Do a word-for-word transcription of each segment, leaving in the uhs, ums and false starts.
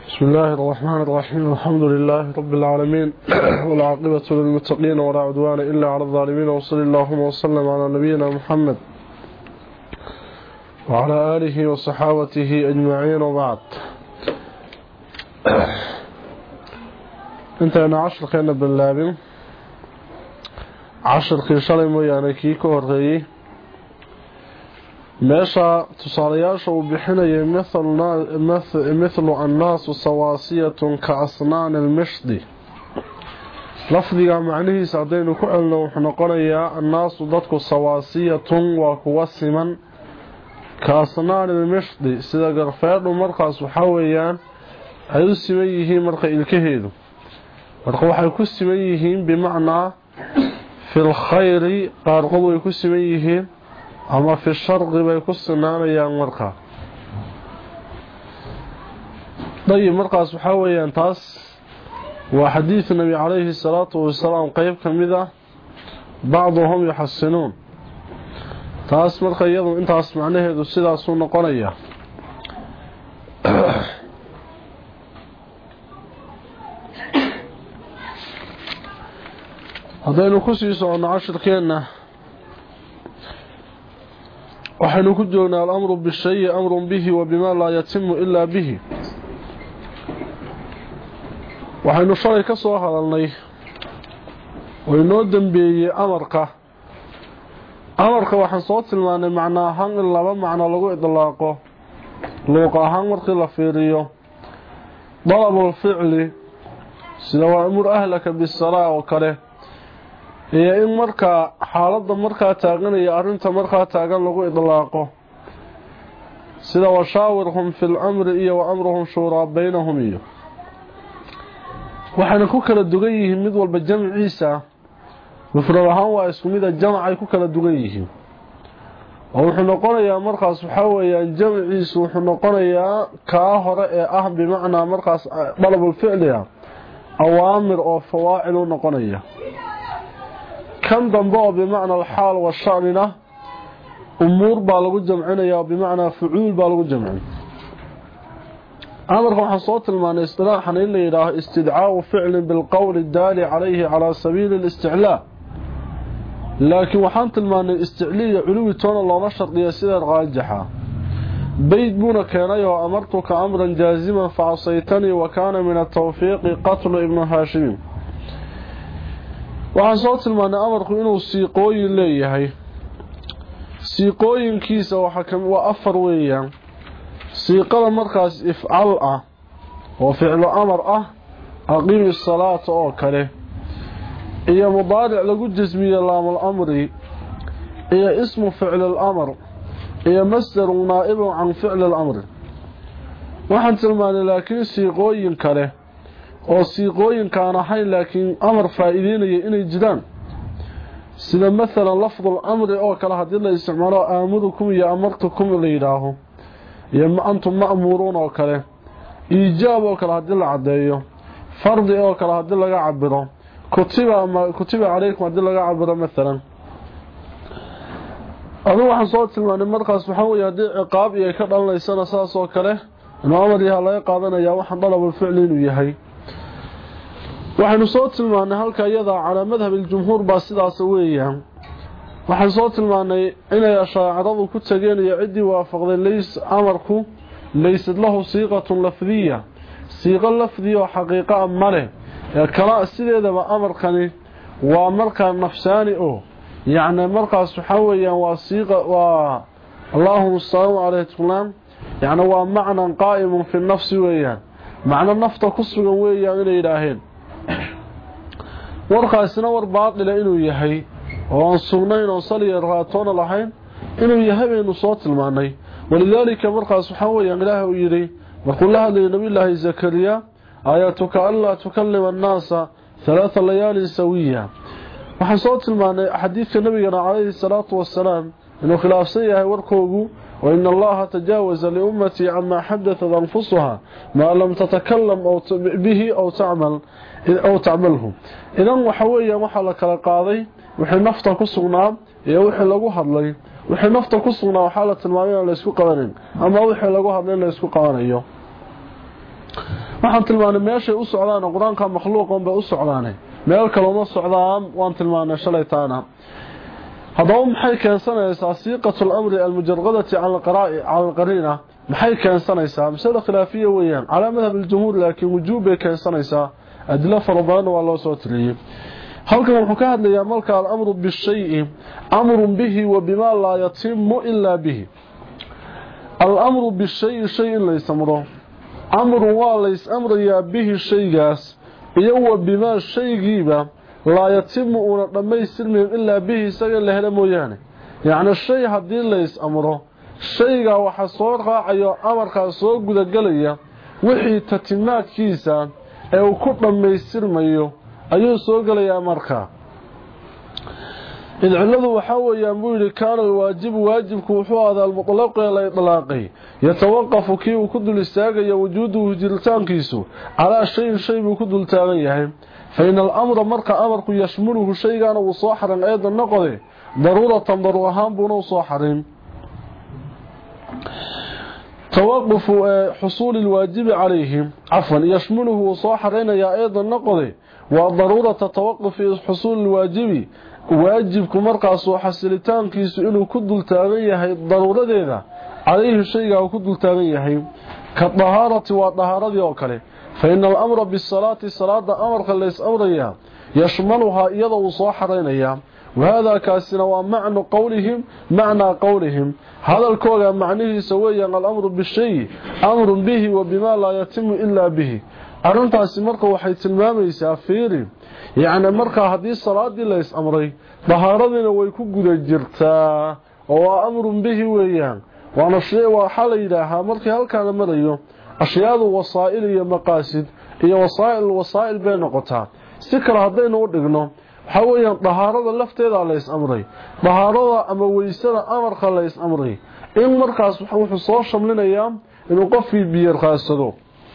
بسم الله الرحمن الرحيم. الحمد لله رب العالمين والعاقبة للمتقين ولا عدوان إلا على الظالمين، وصلى اللهم وسلم على نبينا محمد وعلى آله وصحابته أجمعين، وبعد. انتهينا عشر خينا باللابين عشر خيشالي مويانا كيكو هرغي meesha tusaalayaasha uu bixinayay mithlu annaasu sawaasiyatun ka asnaan almishdi. lafdiga macnihiisa haddaynu ku celno wuxuu noqonayaa annaasu dadku sawaasiyatun waa kuwa siman ka asnaan almishdi, sida garfeedhu markaas waxaa weeyaan ay u siman yihiin marka ilkaheedu, marka waxay ku siman yihiin bimacnaa fi lkhayri, qaarkood way ku siman yihiin ama fi sharqi bay ku sinaanayaan markaa. dayib markaas waxaa weeyaan taas waa xadiid nabi calayhi salaatu wasalaam qeyb ka mid ah, bacduhum yuxasinuun. taas marka iyadu intaas macnaheedu sidaasuu noqonaya. haddaynu ku sii socono cashirkeenna waxaynu ku joognaa al-amru bishayi amrun bihi wa bima laa yatimu ilaa bihi. waxaynu shalay ka soo hadalnay oo inoo dambeeyey amarka amarka waxaan soo tilmaanay macno ahaan in laba macno lagu idlaaqo. luuq ahaan markii la fiiriyo dalabul ficli sida waamur ahlaka bisalaa oo kale, iyo in markaa xaaladda markaa taaganaya arrinta markaa taagan lagu idlaaqo sida washaawirhum fi lamri iyo wa amruhum shuuraa baynahum. iyo waxayna ku kala dugan yihiin mid walba jamciisa, mufrad ahaan waa isku mida, jamc ay ku kala dugan yihiin. oo wuxuu noqonayaa markaas waxaa weeyaan jamciisu wuxuu noqonayaa kaa hore ee ah bimacnaa markaas dalabulficliga awaamir oo fawaacil u noqonaya. kan dambe oo bimacna alxaal washanina umuur baa lagu jamcinaya, bimacnaa fucuul baa lagu jamcin. amarka waxaan soo tilmaanay istilaaxan in la yidhaaho istidcaau ficlin bilqowli daali calayhi calaa sabiili listiclaa, laakiin waxaan tilmaanay isticliiga culuwi toona looma shardiya sida raajixa. bayd buuna keenay oo amartuka amran jaaziman facasaytanii wa kaana min atawfiiqi qatlu ibnu haashimin. waxaan soo tilmaanay amarku inuu siiqooyin leeyahay. siiqooyinkiisa waa afar weeyaan. siiqada markaas ifcal ah oo ficlo amar ah, aqiimi salaata oo kale, iyo mudaaric lagu jasmiye laamul amri, iyo ismu ficli lamr, iyo masdarun naa'ibun can ficli lamri. waxaan tilmaanay laakiin siiqooyin kale oo siiqooyinkaan ahayn laakiin amar faa'iideynaya inay jiraan, sida maalan lafdul amri oo kale haddii la isticmaalo aamurukum iyo amartukum la yidhaaho, iyo antum ma'muuruun oo kale, iijaab oo kale haddii la caddeeyo, fardi oo kale haddii laga cabiro, kutiba ama kutiba calaykum haddii laga cabiro maalan. adu waxaan soo tilmaanay markaas waxaa weeye haddii ciqaab iyo ka dhalanaysana saas oo kale inuu amar yaha laga qaadanayaa waxaan dalabul ficli inuu yahay. waxaynu soo tilmaanay halka iyada calaa madhab iljumhuur baa sidaas weeyaan. waxaan soo tilmaanay inay ashaaciradu ku tageen iyo ciddii waafaqday lays amarku laysad lahu siiqatun lafdiya, siiqo lafdiya oo xaqiiqa ah ma leh. kala sideedaba amarkani waa markaa nafsaani oo yacni markaas waxaa weeyaan waa siiqa waa allahuma salaamu calayhi tulaan, yacni waa macnan qaa'imun fi nafsi weeyaan, macno nafta ku sugan weeyaan inay yidhaaheen. warkaasina war baadila inuu yahay oo aan sugnayn oo saliya raatoona lahayn inuu yahay baynu soo tilmaanay. walidaalika markaas waxaa weeyaan ilaahay uu yidhi markuu la hadlayay nabiyullaahi zakariya, aayatuka anlaa tukallima annaasa halaatha layaalin sawiya. waxaan soo tilmaanay xadiidka nabigana calayhi salaatu wasalaam inuu khilaafsan yahay warkoogu, wa ina allaha tajaawaza liummatii camaa xadatat anfusuha maa lam tatakalam bihi aw tacmal aw tacmalhu. idan waxa weeyaan waxaa la kala qaaday wixii nafta ku sugnaa iyo wixii lagu hadlay. wixii nafta ku sugnaa waxaa la tilmaamay in la isku qabanin, ama wixii lagu hadlay in la isku qabanayo. waxaan tilmaanay meeshay u socdaan quraanka makhluuqan bay u socdaanay meel kale uma socdaan waan tilmaanay shalaytaana hadaba maxay keensanaysaa siiqatul amri almujarradati ala alqara'i ala alqarina maxay keensanaysaa mas'ala khilaafiye weeyaan ala madhab aljumhur laakiin wujuub bay keensanaysaa adilla farabadan waa loo soo tiriyay halkan wuxuu ka hadlayaa marka al-amru bi-shay'i amrun bihi wa bima la yatimmu illa bihi al-amru bi-shay'i shay'in la yasmuru amru wa la yasamriya bihi shay'gaas iyo wa bima shaygiiba la yatimmu una dhamaystirmin illa bihi isaga la helo mooyaane yaani shay hadii la yasamro shayga waxa soo raacayo amarka soo guda galaya wixii tatimaadkiisa ee uu ku dhamaystirmayo ayuu soo galayaa marka idciladu waxa weeyaan buu yiri kaana waajib waajibku wuxuu ahaa al-mutlaq la idlaaqay yatawaqafu kii uu ku dul istaagayo wujuuduhu jiritaankiisu ala shay shay uu ku dul taagan yahay فإن الأمر مرق أمرك يشمله شيئا وصاحرا أيضا نقضي ضرورة ضرورهان بنا صاحرين توقف حصول الواجب عليهم عفوا يشمله وصاحرين يا أيضا نقضي وضرورة توقف حصول الواجب واجبك مرقى صوحسلتان كيسو إنه كدل تاغيه الضرورة ذا عليه الشيء وكدل تاغيه كالطهارة والطهارة وكله فإن الأمر بالصلاة الصلاة أمر خليس أمريا يشملها يضو صاحرينيا وهذا كاسنا ومعنى قولهم معنى قولهم هذا الكول معنيه سويا الأمر بالشيء أمر به وبما لا يتم إلا به أرنتاس مركا وحي تلمامي سافيري يعني مركا هذه الصلاة ليس أمري ظهارنا ويكو قد جرتا وأمر به ويان وانا الشيء وحالي لها مركا هل كان مريو أشياء وسائل هي مقاصد هي وسائل وسائل بين نقطها سكر هذين ودغنو حويا طهارة لفتيدا ليس أمري طهارة أما ويسنا أمر خليس أمري إن مركز وحو soo shamlinaya inuu qof biir qaasado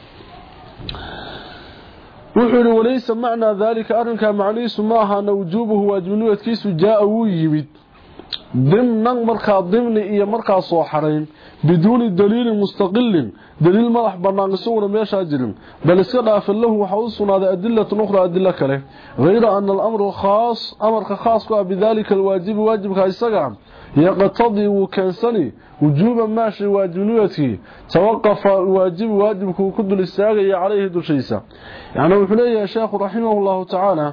wuxuu walaysa macna dhalika arrinka macniisu ma aha wujubuhu waajibniyadkiisu jaa uu yimid ضمن marka ضمن iyo marka soo xarayn بدون دليل مستقل دليل مدح بنان سوره meesha jirin bal iska dhaaf lahu waxa uu sunaada adillatu ukhra adilla kale غير ان الامر خاص امر خاص ku بذلك الواجب واجبka isaga يقتضي وكنسني وجوبا ماشي واجبنيتي توقف الواجب واجبك كدل استاغي عليه دشيسا يعني wuxuu leeyahay sheekh rahimahullahu ta'ala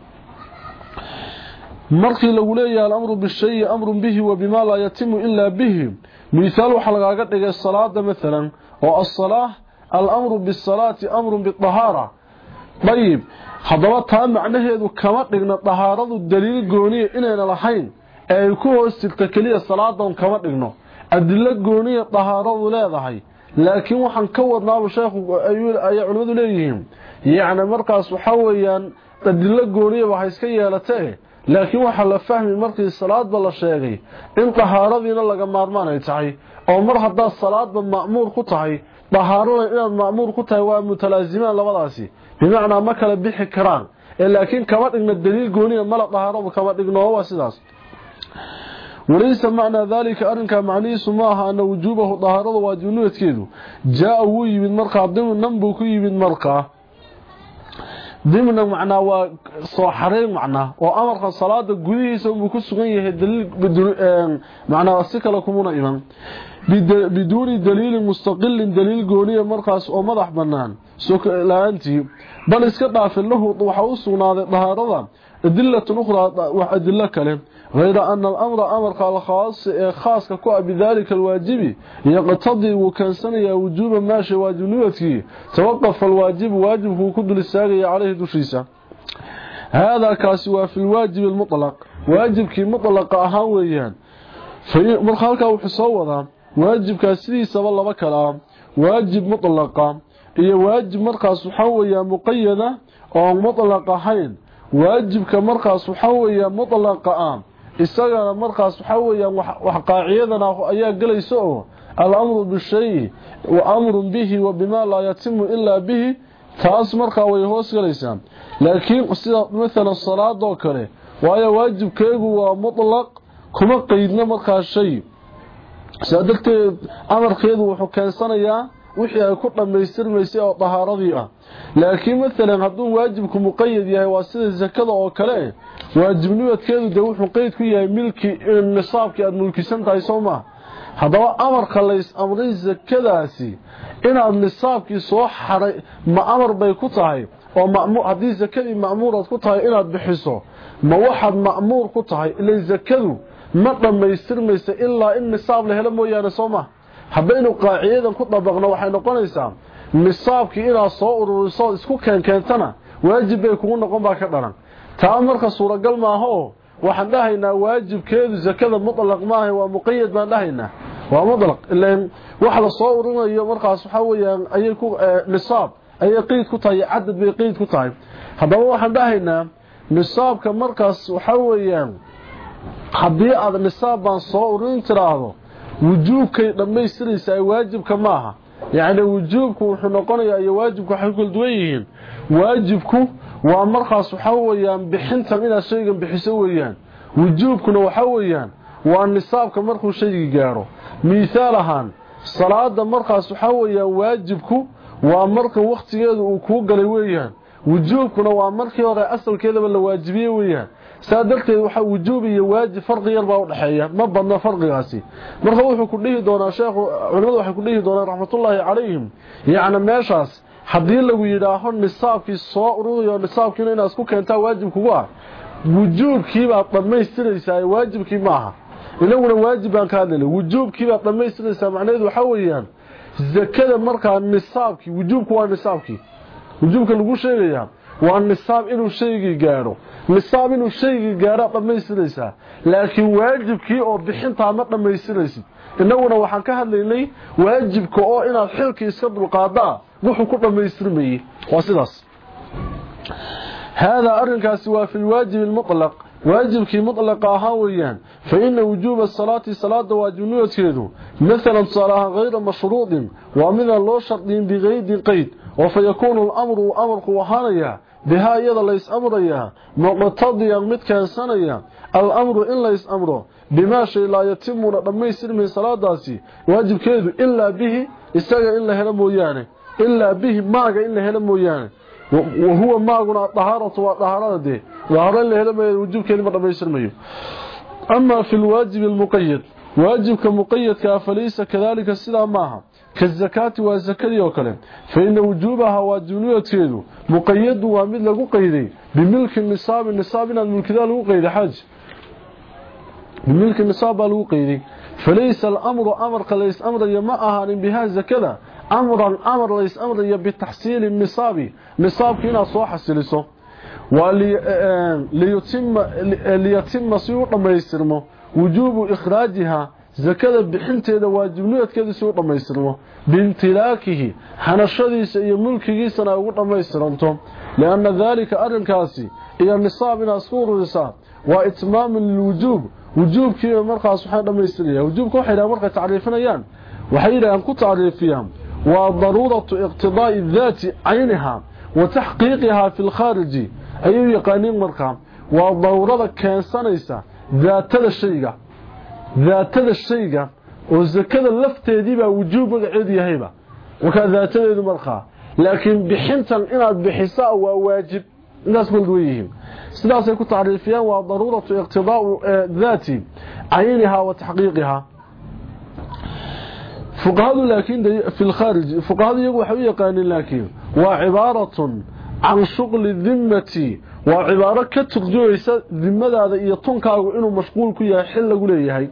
markii lagu leeyahay al-amru bi-shay amrun bihi wa bima la yatimu illa bihi مثال waxa laga dhigay salaada midalan oo as-salaah al-amru bis-salati amrun bit-tahara tayib hadaba taa macnaheedu kama dhigna tahaaradu daliil gooniye inayna lahayn ee ku hoostirta kaliya salaadan kama dhigno adilla gooniye tahaaradu leedahay laakiin waxaan ka wadnaa sheekhu ay culimadu leeyihiin yaani markaas waxa weeyaan adilla gooniye waxa iska yeelatay laakiin waxa la fahmi markii salaadba la sheegay in tahaaradiina laga maarmaanay tahay oo mar hadaa salaadba ma'muur ku tahay tahaarada inaad ma'muur ku tahay waa mutalaazimaan labadaasi bimaana ma kala bixi karaan ee laakiin kama dhigna daliil gooniya mala tahaaradu kama dhigno waa sidaas وليس معنى ذلك أرنك معنيس ماها أن وجوبه طهارة واجبنيتكيدو جاء وي من مرقى ضمن ننبوكي من مرقى ضمن معنى وصحرين معنى وأمر الصلاة قديسة وكسغيه دليل معنى السكة لكمون إيمان بدون دليل مستقل دليل قونية مرقص ومضح بنان سوك لا أنتي بل اسكتنا في الله وحوصنا ظهارضا أدلة أخرى وأدلة كلم غير أن الأمر أمر خاص خاص كقوة بذلك الواجب يقتضي وكنسني وجوبا ماشي واجبنيته توقف الواجب واجبه كد للساغي عليه دشيسة هذا كاسوا في الواجب المطلق واجب كي مطلق أهان ويان مرخالك وحصوضا واجب كاسدي سبا الله بكلام واجب مطلقا هي واجب مرقص وحويا مقيدة أو مطلقة حين واجب كمرقص وحويا مطلقة isagana markaas waxa weeyaan wax qaacidana ayaa galayso al-amru bi-shay wa amrun bihi wa bima la yatimu illa bihi taas markaa way hoos galaysaa laakiin sida mesela salaado kale waayo waajibkeegu waa mutlaq kuma qaydna markaa shay saadagtee amarkeedu wuxuu keensanayaa wixii ay ku dhameystirmaysay oo tahaaradii ah laakiin mesela haduu waajibku muqayyad yahay waa sida zakada oo kale waajibnimadkeedu de wuxuu qeyd ku yahay milki nisaabki aad mulkisan tahay Soomaa hadaba amarka lays amray zakadaasi inaad nisaabki soo xaray ma amar bay ku tahay oo ma'muur hadii zakadii ma'muurad ku tahay inaad bixiso ma waxaad ma'muur ku tahay ilaa zakadu ma dhameystirmaysa ilaa in nisaab la helo mooyaane Soomaa habaynu qaacidadan ku dabaqno waxay noqonaysaa nisaabki inaad soo ururiso isku keenkeentana waajib bay kugu noqon baa ka dhalan taa marka suuragal ma aha waxaan dhahaynaa waajibkeedu zakada mutlaq ma aha waa muqayyad baan dhahaynaa waa mutlaq ilaa wax la soo ururinayo markaas waxa weeyaan ayay ku nisaab ayay qeyd ku tahay cadad bay qeyd ku tahay hadaba waxaan dhahaynaa nisaabka markaas waxa weeyaan hadii aad nisaab baan soo ururin tiraahdo wujuubkay dhameystiraysaa waajibka maaha يعني وجوبku wuxuu noqonayaa iyo waajibku waxay kala duwan yihiin waajibku waa markaas waxa weeyaan bixinta inaad shaygan bixiso weeyaan wujuubkuna waxa weeyaan waa nisaabka markuu shayga gaaro miisaal ahaan salaada markaas waxa weeyaan waajibku waa marka waqtigeedu uu ku galay weeyaan wujuubkuna waa markii hore asalkeedaba la waajibiyay weeyaan saadarteed waxa wujuub iyo waajib farqi yar baa u dhaxeeya ma badna farqigaasi marka wuxuu ku dhihi doonaa sheekhu culimadu waxay ku dhihi doonaan raxmatullaahi calayhim yaana meeshaas hadii lagu yiraaho nisaabki soo ururiyo nisaabkiina inaad isku keentaa waajib kugu ah wujuubkii baa dhameystiraysaa waajibkii maaha inaguna waajib baan ka hadlay wujuubkii baa dhameystiraysaa macnaheedu waxa weeyaan zakada marka nisaabki wujuubku waa nisaabki wujuubka lagu sheegayaa waa nisaab inuu shaygi gaaro nisaab inuu shaygi gaaro dhameystiraysaa laakiin waajibkii oo bixinta ma dhameystiraysid inaguna waxaan ka hadlaynay waajibka oo inaad xilki iska dulqaadaa wuxuu ku dhameystirmayay waa sidaas هذا أرنكاس وفي الواجب المطلق واجب كي مطلق أهاويان فإن وجوب الصلاة صلاة واجبنية كيدو مثلا صلاة غير مشروط ومن الله شرطين بغير قيد وفيكون الأمر أمر قوهانيا بها يضا ليس أمريا مقتضيا متكا سنيا الأمر إن ليس أمره بما شيء لا يتم لما يصير من صلاة داسي واجب كيدو إلا به استغى إلا هلمو يعني إلا به ماغا إلا هلمو يعني وهو ماغنا طهارة وطهارة دي ظهر اللي هلمو وجوب كلمة لما يصير ميه أما في الواجب المقيد واجب كمقيد فليس كذلك السلام معها كالزكاة والزكاة وكلام فإن وجوبها واجبنية كيدو مقيد ومن لغو قيدي بملك النصاب النصابنا الملك ذا لغو قيدي حاج بملك النصاب لغو قيدي فليس الأمر أمر ليس أمر يمأها بها الزكاة أمرا أمر ليس أمر بتحصيل النصاب نصاب كنا صوح السلسة وليتم ليتم سيوط ما يسرمه وجوب إخراجها زكاة بحنتها واجبنية كذا سيوط ما يسرمه بامتلاكه حنشديس إيا ملكه سنة وقت ما يسرمتهم لأن ذلك أرن كاسي إيا النصاب نصور النصاب وإتمام الوجوب وجوب كيما مرقى سبحانه ما يسرمه وجوب كوحيدا مرقى تعريفنا يان وحيدا أنكو تعريفيهم وضرورة اقتضاء الذات عينها وتحقيقها في الخارج أي يقانين مرقى وضرورة كان سنيسة ذات الشيء ذات الشيء والزكاة اللفتة بقى وجوب عيدي هيبة وكان ذات المرقى لكن بحنتا إناد بحساء وواجب الناس ملدويهم سلاس يكون تعريفيا وضرورة اقتضاء ذات عينها وتحقيقها فقهاء لكن في الخارج فقهاء يقول حوية قانين لكن وعبارة عن شغل الذمة وعبارة كترجويسة ذمة هذا يطنكا إنه مشغول كيها حل قوليه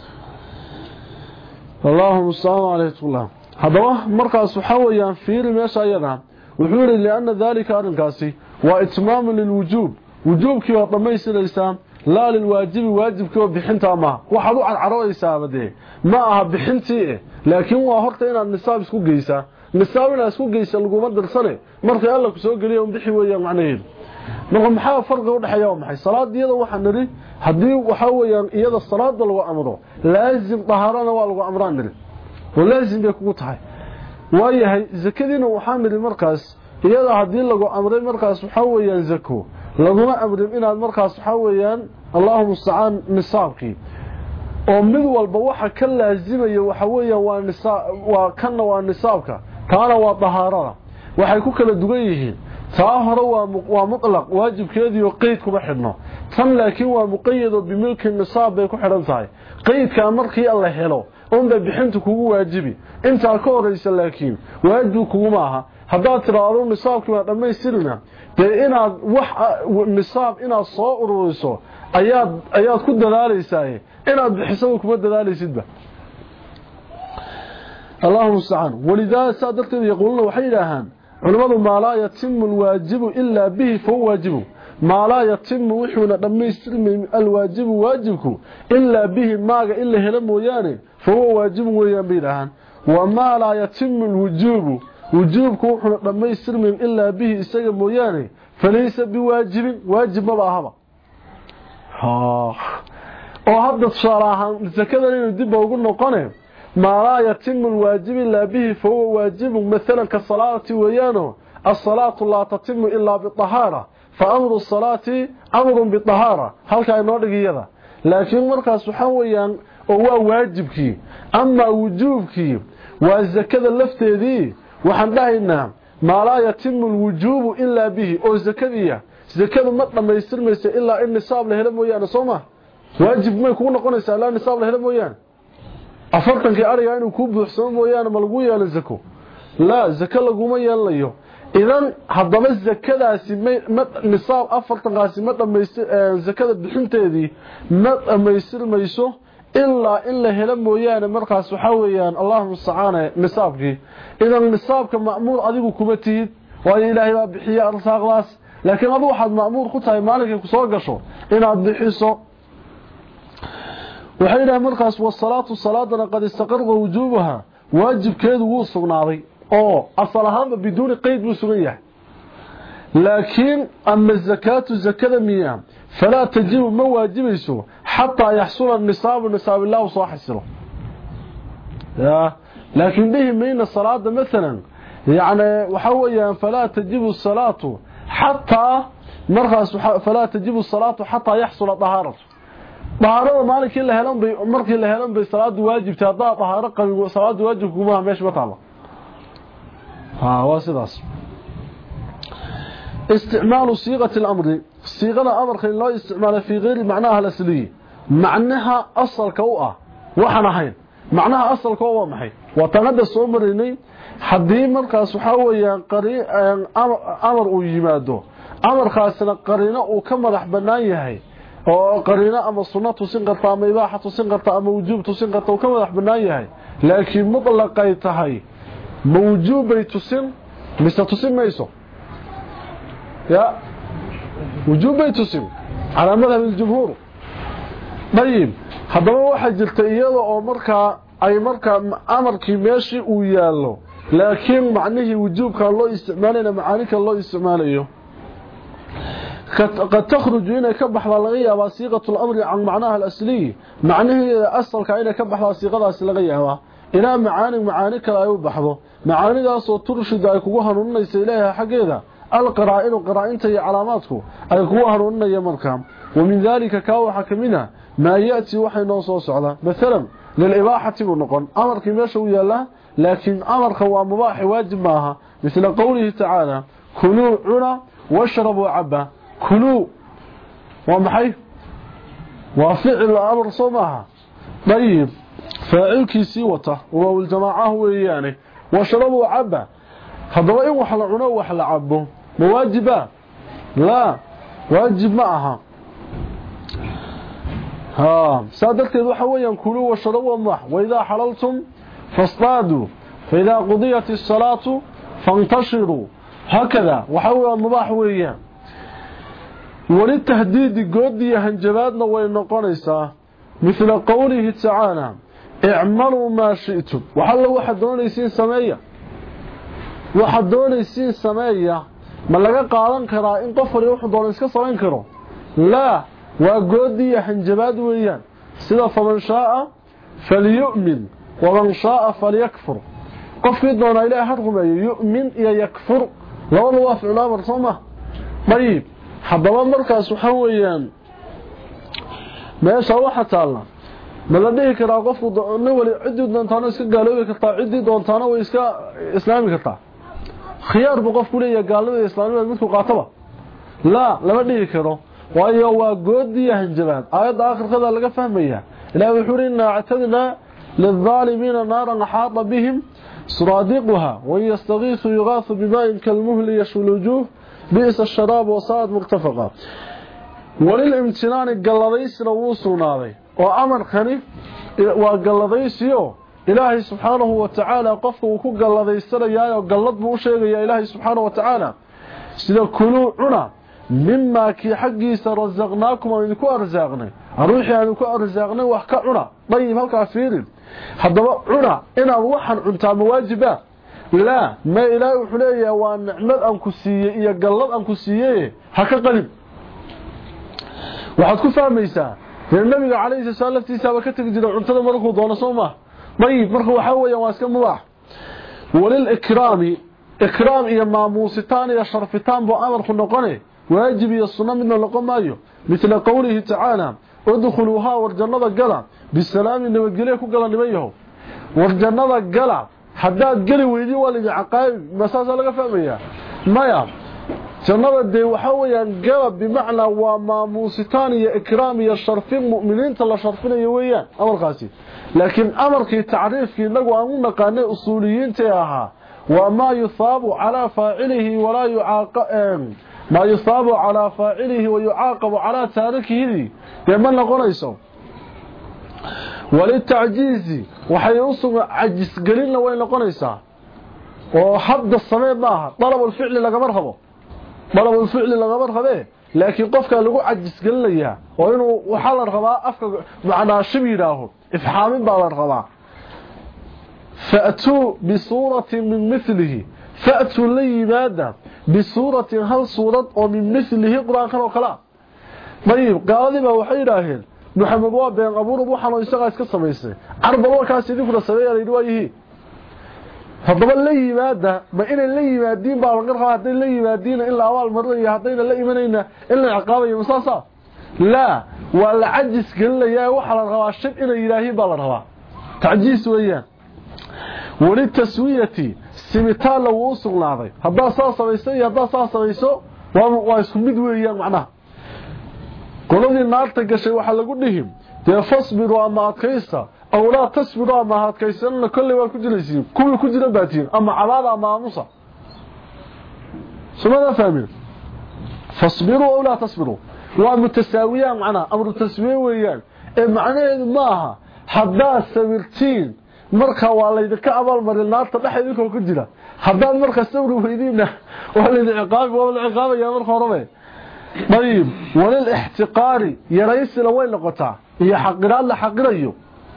اللهم السلام عليه الله هذا مركز حويا في رميش أيضا وحور لأن ذلك أرنكاسي وإتمام للوجوب وجوب كيوا طميس الإسلام لا للواجب واجب كيوا بحنتها ما وحضو عن عروي سابده ما أها بحنتي لكن وهرتين النساب اسكو قيسا نسابنا اسكو قيسا لقومات درساني مركي الله كسوق اليوم بحي ويا معنين نقول محاول فرق ودحا يوم محي صلاة ديادا وحا نري حدي وحاويا إيادا الصلاة دلو أمره لازم طهرانا والغو أمران نري ولازم يكون تحي وايهي زكادينا وحامل المركز إيادا حدي لغو أمرين مركز وحاويا زكو لغونا أمرين إنا المركز وحاويا اللهم استعان نصابكي oo mid walba waxa ka laazimaya waxa weeyaan waa nisaab waa kana waa nisaabka taana waa dahaarada waxay ku kala dugan yihiin taa hore waa waa mutlaq waajibkeedii oo qeyd kuma xidhno tan laakiin waa muqayyad bimilki nisaab bay ku xidhan tahay qeydka markii alla helo onda bixinta kugu waajibi inta ka horeysa laakiin waajib kugu maaha hadaa tiraado nisaabkii waa dhameystirna de inaad wax nisaab inaad soo ururiso ayaad ayaad ku dadaalaysaa inaad bixiso kuma dadaalaysidba اللهم استعان ولذا سادرت يقولون وحيداهان علماء ما لا يتم الواجب إلا به فهو واجب ما لا يتم وحونا دميستر من الواجب واجبك إلا به ما إلا هلا موياني فهو واجب ويان بيداهان وما لا يتم الوجوب وجوبك وحونا دميستر من إلا به إساق موياني فليس بواجب واجب ما بأهبا وهذا الصراحة زكذا لندب وقلنا قنهم ما لا يتم الواجب إلا به فهو واجب مثلا كالصلاة ويانه الصلاة لا تتم إلا بالطهارة فأمر الصلاة أمر بالطهارة هل كان نورك يذا لكن مركز سحويا هو واجبك أما وجوبك والزكاة اللفتة ذي وحندهنا ما لا يتم الوجوب إلا به أو الزكاة زكاة مطلع ما يستر ميسا إلا إن نصاب لهلم ويانا صومه واجب ما يكون قنسا لا نصاب لهلم ويانا afartankii ariga inuu ku buuxsamo mooyaan ma lagu yeelo zako la zaka lagu yeelayo idan hadaba zakadaasi ma nisaab afartankaasi ma dhameystir zakada bixinteedii ma dhameystirmayso ilaa in la helo mooyaan markaas waxa weeyaan Allahu subhanahu nisaabkii idan nisaabka ma'muur adigu kuma tihid waa ilaahay baa bixiya arsaaqdaas laakiin adu waxaad ma'muur ku tahay maalinka ku soo gasho inaad bixiso وحينها مركز والصلاة صلاة قد استقر وجوبها واجب كيد وصغناضي او اصلها بدون قيد وسغيه لكن اما الزكاة الزكاة مياه فلا تجب ما واجبيسو حتى يحصل النصاب النصاب الله وصاحسره لكن به من الصلاة مثلا يعني وحويا فلا تجب الصلاة حتى مركز فلا تجب الصلاة حتى يحصل طهارة طهارة مالك إلا هلان بي مركي إلا هلان بي صلاة واجب تهداء طهارة قبل صلاة واجب كماها ماشي بطالة ها واسداس استعمال صيغة الأمر صيغة الأمر خلال الله استعمال في غير معناها الأسلية معناها أصل كوءة وحنحين معناها أصل كوء محي وتغدى الصمر إني حدين مركز حاويا أمر ويماده أمر خاصنا قرينة وكمرح بنايه oo qariina ama sunna tusin qarta ama ibaaha tusin qarta ama wujuub tusin qarta oo ka wadax banaan yahay laakiin mutlaqay tahay mawjuubay tusin mise tusin mayso ya wujuubay tusin ala madhab al-jumhur bayib hadaba waxa jirta iyada oo marka ay marka amarkii meeshii uu yaalo laakiin macnaheedu wujuubka loo isticmaalina macaanika loo isticmaalayo قد تخرج هنا كبح لغيها وصيغة الأمر عن معناها الأصلي معناه أصل كأنه كبح وصيغة لغيها إلى معاني معاني كلا يوبحضه معاني ذا صوت ترشد أي كوها ننيس إليها حقيقة القرائن وقرائن تي علاماتك أي كوها نني مركام ومن ذلك كاو حكمنا ما يأتي وحي نوصوص على مثلا للإباحة والنقل أمر كما شوية له لكن أمر هو مباح واجب معها مثل قوله تعالى كلوا عنا واشربوا عبا كلوا ومحي وفعل الأمر صمها طيب فاعلكي سيوته وهو الجماعة هو يعني واشربوا عبا هذا وحل عنا وحل عبه مواجبة لا واجب معها ها سادلت ذو حويا كلوا واشربوا الضح وإذا حللتم فاصطادوا فإذا قضيت الصلاة فانتشروا هكذا وحويا مباح ويان وللتهديد قودي هنجبادنا وينقونيسا مثل قوله تعالى اعملوا ما شئتم وحل واحد دونيسين سمية واحد دونيسين سمية ما لقى قادن كرا ان قفر يوحد دونيسك صلين كرو لا وقودي هنجباد ويان سيدا فمن شاء فليؤمن ومن شاء فليكفر قفر دونا إليه حرقم يؤمن إيا يكفر لو الوافع الأمر صمه طيب haddaba markaas waxa weeyaan meesha waxa taala ma la dhihi karaa qofku wali cidii doontaana iska gaaloobi kartaa cidii doontaana way iska islaami kartaa khiyaar buu qofku leeyahay gaalada islaamida midku qaataba la lama dhihi karo waayo waa goodiya hanjabaan aayada aakhirkada laga fahmaya ilaahay wuxuu inna atadna lidh-dhalimin naaran haata bihim suradiquha wa yastaghithu yughathu bima'in kalmuhli yashul wujuh bi'sa ash-sharab wa sa'at murtafaqa walil imtinaan galadaysna wuu sugnaaday oo amarkani waa galadaysiyo ilaahay subhanahu wa ta'ala qofka uu ku galadaysanayaayo galad buu u sheegaya ilaahay subhanahu wa ta'ala sida kuluu cuna mimma ki xaqiisa razaqnaakum wa idinku arsaaqnay ruuxi aan ku arsaaqnay wax ka cuna dayib halka fiirin hadaba cuna inaad waxan cuntaa waajiba la ma ilaahay wuxuu leeyahay waa nicmad aan ku siiyay iyo galad aan ku siiyay ha ka qalin waxaad ku fahmaysaa in nabiga kaleey salaftiisa ba ka tagi jiray cuntada markuu doono Soomaa dayib markuu waxa weeyaan waa iska mubaax walil ikraami ikraam iyo maamuusitaan iyo sharfitaan buu amarku noqonay واجب يصنع من لقمايو مثل قوله تعالى ادخلوها والجنة قلع بالسلام النبي كو قلع نبيه والجنة قلع حداد قلي ويدي والي عقائب مساسة لغا فهمية مايا جنة دي وحاويا قلع بمعنى وماموستان يا إكرام يا شرفين مؤمنين تلا شرفين يويا أمر قاسي لكن أمر كي تعريف كي لقوا أمونا قاني أصوليين تياها وما يصاب على فاعله ولا يعاقب ما يصاب على فاعله ويعاقب على تاركه يمن نقوليسو وللتعجيز وحي يوصل عجز قليلنا وين نقوليسا وحد الصميم معها طلب الفعل لغا مرحبا طلب الفعل لغا مرحبا لكن قفك لغو عجز قليلنا وإنه وحال الرغباء أفكا معنا شبيراه إفحامين بعض الرغباء فأتوا بصورة من مثله فأتوا لي ماذا بصورة هل صورة ومن مثله قرآن كان وكلام طيب قاضبا وحيراهن محمد waa been abuur ugu xano isaga iska sameysay arbalo kaas idin kula sameeyay riwaayhi hadaba la yimaada ma inay la yimaadin baa laga rabaa haday la yimaadin in la awaal maraya hadayna la imanayna in la ciqaabayo masaasa la wala ajis galaya waxa la rabaa shib inay ilaahi baa la rabaa tajiis weeyaan wali taswiyati simitaan la wuu sugnaaday hadaa soo sameysay hadaa soo sameyso waa isku mid weeyaan macnaha qoladii naarta gashay waxa lagu dhihim dee fasbiru ama adkaysta aw la tasbiru ama adkaysan kulli waa ku jilaysiin kuwii ku jira baatiin ama calaada ama aamusa sumada fahmin fasbiru aw la tasbiru waa mutasaawiyan macna amru taswiya weeyaan ee macnaheedu maaha hadaa sabirtiin marka waa la idinka abaal marin naarta dhaxdeeda ku jira hadaa marka sabir weydiina waa la ciqaab waa la ciqaabaya marka horeba طيب وللاحتقار يريس لوين لقطع هي حقرات لحقريه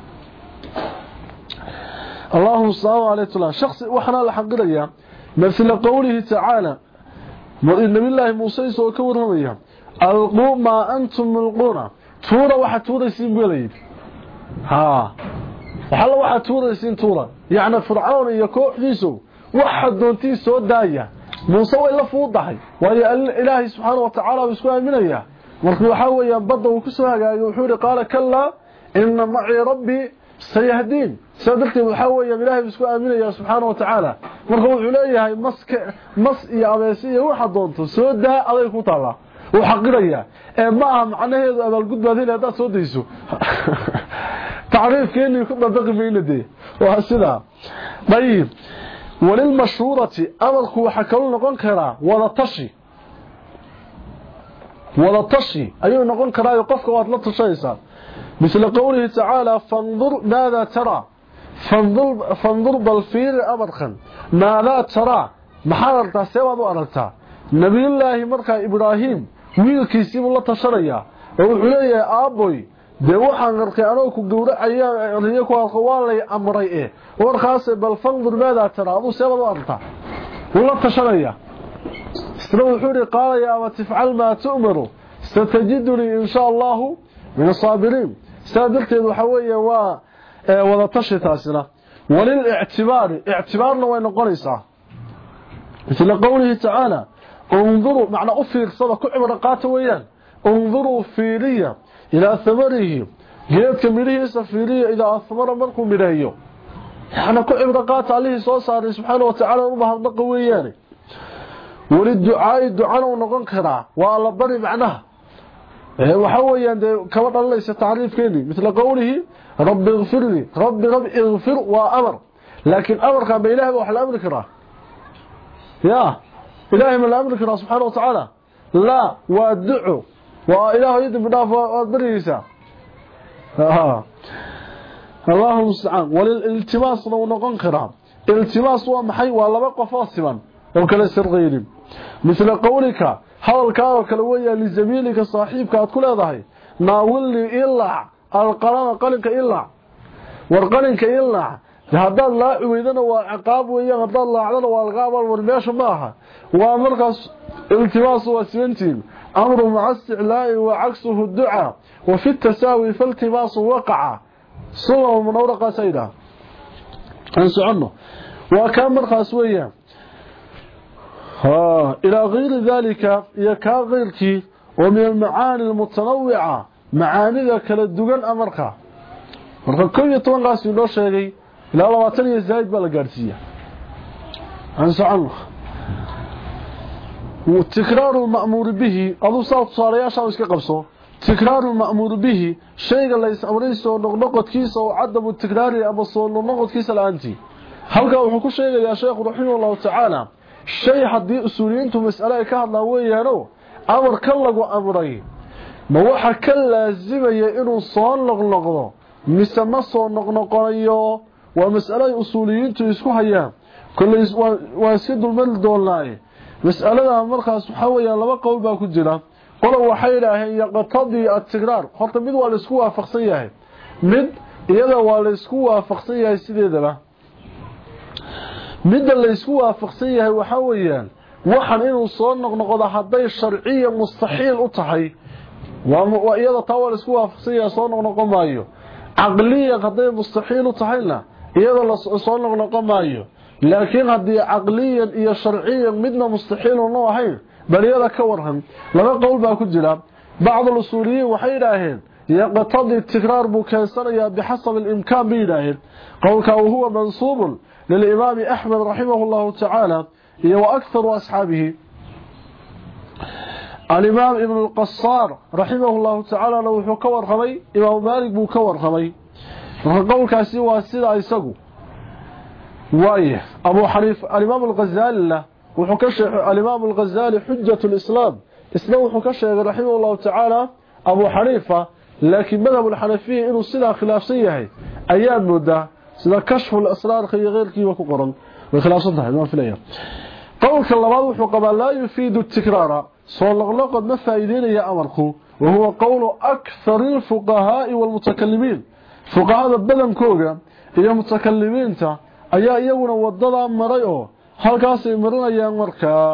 اللهم صل على سيدنا شخص وحنا لحقريه مثل قوله تعالى النبي الله موسى سو كورميا القوا ما انتم ملقون تورا waxa tuuraysiin beelay ha waxa waxa tuuraysiin tuura yaani fircawn iyo kooxdiisu waxa doontii soo daaya موسى ولا فوضحي وهي إلهي سبحانه وتعالى بسكوها منها مركو حاويا بضا وكسوها يوحوري قال كلا إن معي ربي سيهدين سادرتي وحاويا إلهي بسكوها منها سبحانه وتعالى مركو عليها مص مص يا أباسية واحد دونته سودها عليكم طالع وحقرية معها معناه هذا القدبة ذي لهذا سوديسو تعريف كأنه يكون بقي بين دي وهسلا طيب وللمشهورة أمرك وحكاول نقول كرا ولا تشي ولا تشي أيها نقول كرا يقفك ولا تشيسا مثل قوله تعالى فانظر ماذا ترى فانظر, فانظر بالفير أمرك ماذا ترى محارر تسيوض أرلتا نبي الله مركا إبراهيم ويلكي سيب الله تشريا وحليا آبوي de waxaan arkay anoo ku gowracaya riyo ku aqwaalay amray ee warkaas bal fandur maada taraadu sabab arta wala tashanaya isla wuxuu qaadaya wa tafcal ma tu'maru satajiduni insha Allah min as-sabirin saadirteed waxa weeye waa wada tashitaasina walil i'tibaar i'tibaarna way noqonaysaa isla qowlihi ta'ala انظروا معنى افير صدا ku cibra qaata weeyaan انظروا fiiriya إلى ثمره geedka midhiisa fiiriyo ida asmara markuu midhayo يعني كو عبرقات عليه سو صار سبحانه وتعالى وبهدق وياني وللدعاء الدعاء ونقن كرا والله بري معناها waxa weeyaan kaba dhalaysa taariifkeeni midla qowlihi rabbi ighfir li rabbi rabbi ighfir wa amr laakiin amarka ba ilaahay wax la amri kara ya ilaahay ma la amri kara subhanahu wa ta'ala la wa du'u wa ilaahay yid bidaaf wa bariisa ha اللهم استعان وللالتماس لو نقن كرام التماس هو maxay waa laba qof oo siman oo kala sirqeeyeen مثل قولك hadalkaaga kala weeyaa li zamiilika saaxiibka aad ku leedahay naawilni ilaa alqalama qalinka ilaa war qalinka ilaa hadaad la weydana waa ciqaab weeyaan hadaad laacdana waa alqaabal war meesha maaha waa markaas iltimaas waa simantiin amru ma'a isticlaa'i wa 'aksuhu du'a wa fi at-tasaawi faltimaas waqa'a صوره من ورقه سيده انسعنه وكان مرخص وياه ها الى غير ذلك يكا غيركي ومن المعاني المتنوعه معاني كلا دوغان امركا marka kow iyo toban qaas loo sheegay ilaa labaatan iyo zaid baa la gaarsiiya ansacan وتكرار المأمور به ابو صوت صارياشا iska qabso تكرار المأمور به شيء ليس امرين سو نقدكيسا oo cadab tikraari ama soo noqodkiisa laanti halka wuxuu ku sheegayaa sheekh raximahullahu ta'ala shay hadii usuuliyiintu mas'ala ay ka hadlaan weeyano amar kan lagu amray ma waxa ka laazimaya inuu soo noqnoqdo mise ma soo noqnoqonayo waa mas'ala ay usuuliyiintu isku hayaan kulli waa si dulmad doonay mas'alada markaas waxa weeyaan laba qowl baa ku jira qolo waxay ilaahay yaqtadi at-tikrar horta mid waa la isku waafaqsan yahay mid iyada waa la isku waafaqsan yahay sideedaba mid la isku waafaqsan yahay waxa weeyaan waxan inuu soo noqnoqdo haday sharciyo mustaxiil u tahay waa iyada taa waa la isku waafaqsan yahay soo noqnoqon maayo aqliya haday mustaxiil u tahayna iyada la soo noqnoqon maayo laakiin hadii aqliyan iyo sharciyan midna mustaxiil u ahayn بريده كورهم لما قول با كجيرا بعض الاصوليين waxay yiraahdeen yaqtadi التكرار بكسريا بحسب الامكان بيراهد قولك وهو منصوب للامام احمد رحمه الله تعالى واكثر اصحابه الامام ابن القصار رحمه الله تعالى لو هو كورخمي امام مالك بو كورخمي قولكاسي waa sida isagu وايه ابو حنيفه الامام الغزالي wuxuu ka sheegay al-Imam al-Ghazali hujjatu al-Islam isna wuxuu ka sheegay rahimahullahu ta'ala Abu Hanifa laakiin madhab al-Hanafiyya inuu sida khilaafsan yahay ayaa moodaa sida kashf al-asrar khayirkii ku qoran way khilaafsan tahay ma filaya qowlka labaad wuxuu qabaa la yufiidu at-tikrara soo laqlaqad ma faa'iideynaya amarku wa huwa qowlu akthar al-fuqaha wal-mutakallimin fuqahada badankooga iyo mutakallimiinta ayaa iyaguna wadada maray oo halkaas ay marinayaan markaa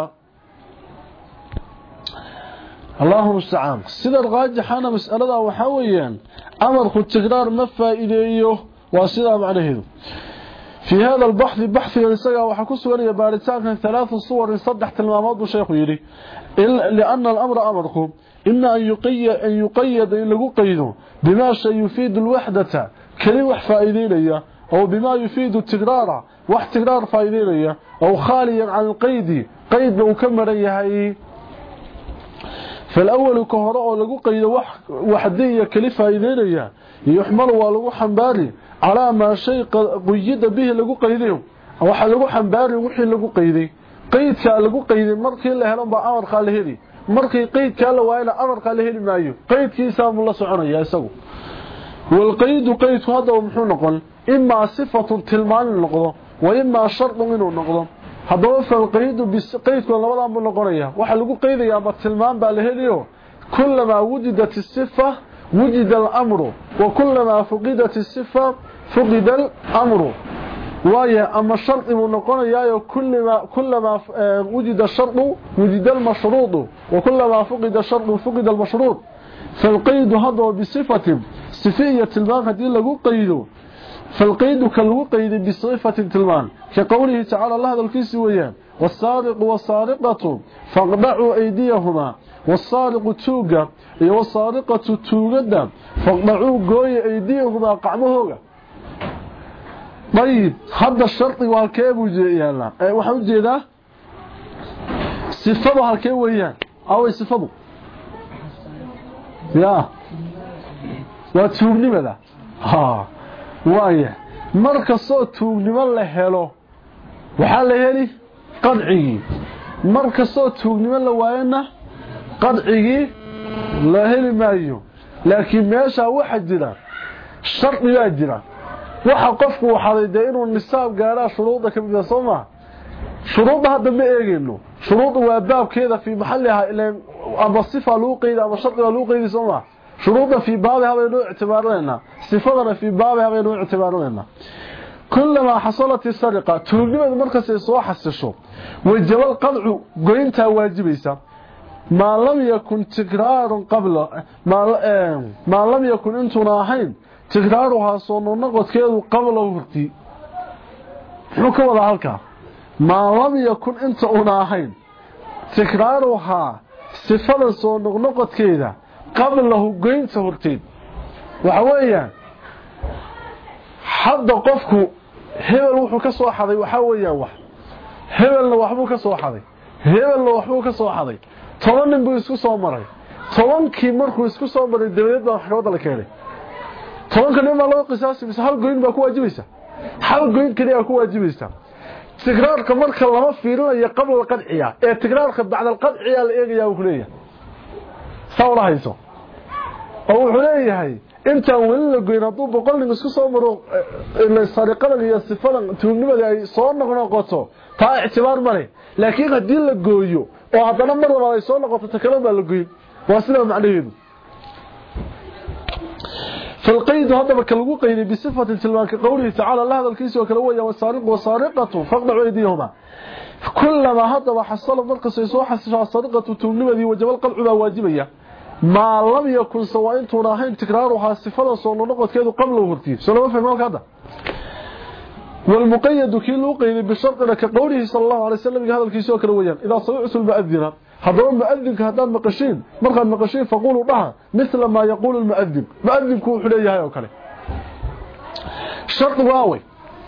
Allahu musta'an sida raajixana mas'alada waxa weeyaan amarku tikraar ma faa'iideeyo waa sida macnaheedu في هذا البحث بحث isaga waxa ku sugan baaritaanka ثلاث صور صدح tilmaamood uu sheekhu yiri لأن الأمر أمركم إما أن يقيد أن يقيد lagu qaydo بما شيء يفيد الوحدة كلي wax faa'iideeyo أو بما يفيد التكرار wax تكرار فائدينيا أو خاليا عن القيد قيد وكمر يحيي فالأول كهراء لغو قيد وحدية كلي فائدينيا يحمل ولغو حنباري على ما شيء قيد به لغو قيديه waxa lagu xambaari wixii lagu qeyday qeydka lagu qeyday markii la helo ba amar khaalihidi markii qeydka la waayna amar khaalihidi maayo qeydkiisa ma la soconaya isagu wal qeyd qeydku hada wuxuu noqon imma sifatu tilmaan noqdo wa imma shart inuu noqdo hadaba fal qeyd bis qeydku labadan buu noqonaya waxa lagu qeydayaa ba tilmaan ba la heliyo kullama wujidat as-sifa wujida al-amru wa kullama fuqidat as-sifa fuqida al-amru وايه اما الشرط منقنيا كلما كلما وجد الشرط وجد المشروط وكلما فقد الشرط فقد المشروط فالقيد هذا بصفه صفيه المان هذه لو قيده فالقيد كلو قيد بصفه المان كقوله تعالى الله هذا الكيس ويان والسارق والسارقة فاقطعوا أيديهما والسارق توقع والسارقة توقع فاقطعوا قوي أيديهما قعمهوغا طيب هذا الشرط والكيب وجيانا وحاول جيدا صفضوا هالكيب ويان أو صفضوا يا وتوقني ماذا ها وايه marka soo tuugnimo la helo waxa la heli qadcigi marka soo tuugnimo la waayana qadcigi la heli maayo laakiin meesha waxa jira shardi baa jira waxa qofku waxa inuu nisaab gaara shuruuda ka mid ah Soomaa shuruuda hadda ma eegayno shuruudu waa baabkeeda fi maxalliha ilaa aba sifa loo qeyd ama shardi loo qeyd Soomaa شروطا في بابها بينو اعتبارنا صفاتنا في بابها بينو اعتبارنا كلما حصلت السرقه توغنimada markaas ay soo xasisho wajibal qadcu goynta waajibaysa ma lam yakun tikrarun qabla ma ma lam yakun intuna ahayn tikraruha soo noqodkeedu qabla waqti xuko wada halka ma lam yakun inta una ahayn tikraruha sifada soo noqodkeeda قبله قينته هرتين وحويا حد قفكو هبل وحو كسو خداي waxa weeyaan wax hebelna waxbu ka soo xaday hebelna waxbu ka soo xaday toban nin buu isku soo maray tobankii markuu isku soo maray dawladda waxooda la keenay tobanka nin ma loo qisaasay bis hal goyn ba ku waajibaysa hal goyn kaliya ku waajibaysa tikraarka marka lama fiirinayo qabla qadciya ee tikraarka bacda qadciya la eegayaa uu leeyahay sawrahayso oo wuxuu leeyahay inta wali la goyn haduu boqol nin isku soo maro in sariqada iyo sifada tuugnimada ay soo noqnoqoto taa ictibaar male laakiin hadii la gooyo oo hadana mar walba ay soo noqoto takala baa la gooyn waa sida macnaheedu فالقيد هذا بكلغو قيد بصفه تلمان كقوله تعالى الله هذا الكيس وكلا ويا والسارق والسارقه فاقطعوا ايديهما كلما هذا وحصل مرقس سو حسشا السرقه توغنمدي وجب القلع واجبيه ما لم يكن سواء تراهين تكرارها صفه سو نقدkeedu قبل ورتي سلام فهمك هذا والمقيد كي لو قيد بشرط كقوله صلى الله عليه وسلم هذا الكيس وكلا ويا اذا سمعت المؤذن هذا المؤذن هذا مقشين مرقا مقشين فقولوا بها مثل ما يقول المؤذن مؤذن كو خليها او كله شرط واوي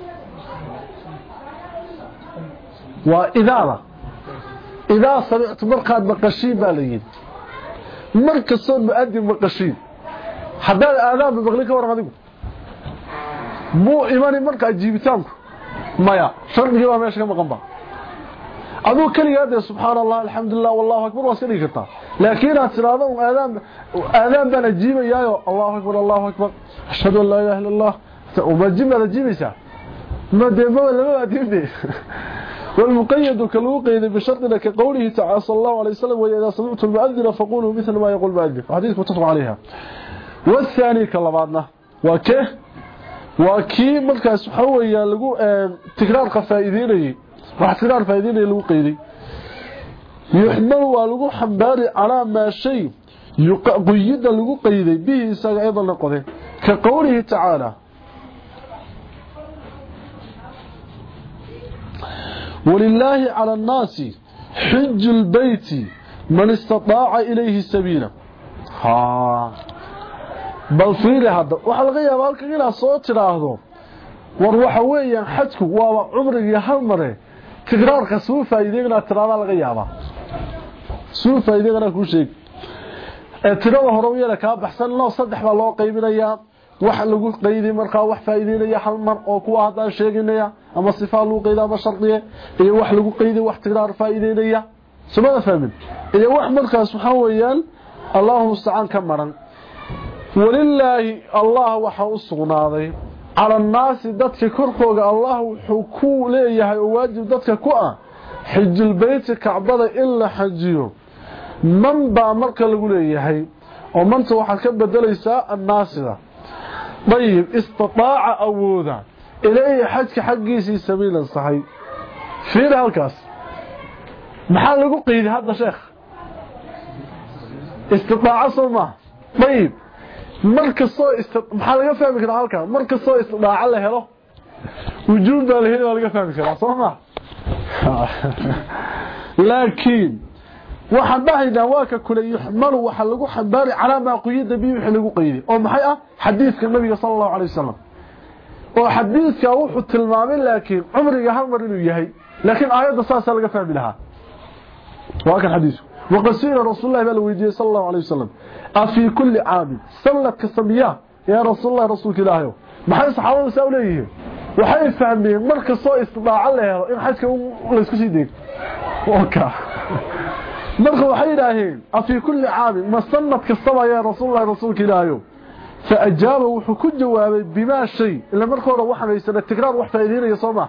وإذا إذا سمعت مرقا مقشين بالين مرقا صوت مؤذن مقشين حدا الآذان بمغلقة ورغدقوا مو إيماني مرقا جيبتانكو مايا شرط يوا ماشي كما قنبا adoo kaliya hada subxaan allah alxamdulillah wallahu akbar wasali karta laakiin aad tiraado aadaan aadaan bana jiibayo allahu akbar allahu akbar ashhadu an la ilaha illa allah ومجمع الجيبسة ما ديما لما ديبدي والمقيد كالوقيد بشرط كقوله تعالى صلى الله عليه وسلم وإذا سمعت المؤذن فقولوا مثل ما يقول المؤذن حديث متفق عليها والثاني كاللبادنا وكيه وكي مركز سبحانه لغو تكرار فائديني راح تكرار فائديني لغو قيدي يحمل ولغو حنباري على ما شيء قيد لغو قيدي به ساق أيضا نقضي كقوله تعالى ولله على الناس حج البيت من استطاع إليه سبيلا ها بل فيري هذا waxa laga yaabaa halka ila soo tiraahdo war waxa weeyaan xajku waa umriga hal mare tigraarka soo faa'iideeyna tiraada laga yaabaa soo faa'iideeyna ku sheeg ee tirada hore weeyla ka baxsan loo saddex baa loo qaybinayaa wax lagu qeyday marka wax faa'iideynaya hal mar oo kuwa hadaan sheeginaya ama sifa lagu qeyday ama shardiye iyo wax lagu qeyday wax tigraar faa'iideynaya sabada fahmin iyo wax markaas waxa weeyaan Allahu musta'an kamaran ولله الله waxa u sugnaaday على الناس dadka korkooga Allah wuxuu ku leeyahay oo waajib dadka ku ah xijil bayt kacbada in la xajiyo man ba marka lagu leeyahay oo manta waxa ka bedelaysaa الناسida طيب استطاع awooda ilaahay xajka xaqiisi sabiilan sahay fiir halkaas maxaa lagu qeeyay hada sheekh استطاع soma طيب markasoo maxaa laga fahmi karaa halka markasoo isdaaca la helo wujuud baa la heli waa laga fahmi karaa Soomaa laakiin waxaan dhahaynaa waa ka kula yuxmalu waxa lagu xambaari calaa maa quyida bihi wixii lagu qayday oo maxay ah xadiiska nabiga sallallahu alayhi wasallam oo xadiiska wuxuu tilmaamay laakiin umriga hal mar inuu yahay laakiin aayada saasa laga fahmi lahaa waa kan xadiisku waqasira rasuulullaahi sallallahu alayhi wasallam alayhi wasallam afi kulli aam sallat kasamiya ya rasuulullaahi rasuulka ilaahay maxay saxaabadu soo leeyihiin waxay fahmeen marka soo istidaaca leeyahay in xajka la isku sii deeg waka marka waxay yiraahdeen afi kulli aam ma sanad kastaba ya rasuulullaahi rasuulka ilaahay فأجابه وحكو جوابي بما شيء إلا مركورة وحنا يسنى التكرار وحفايدين يصومه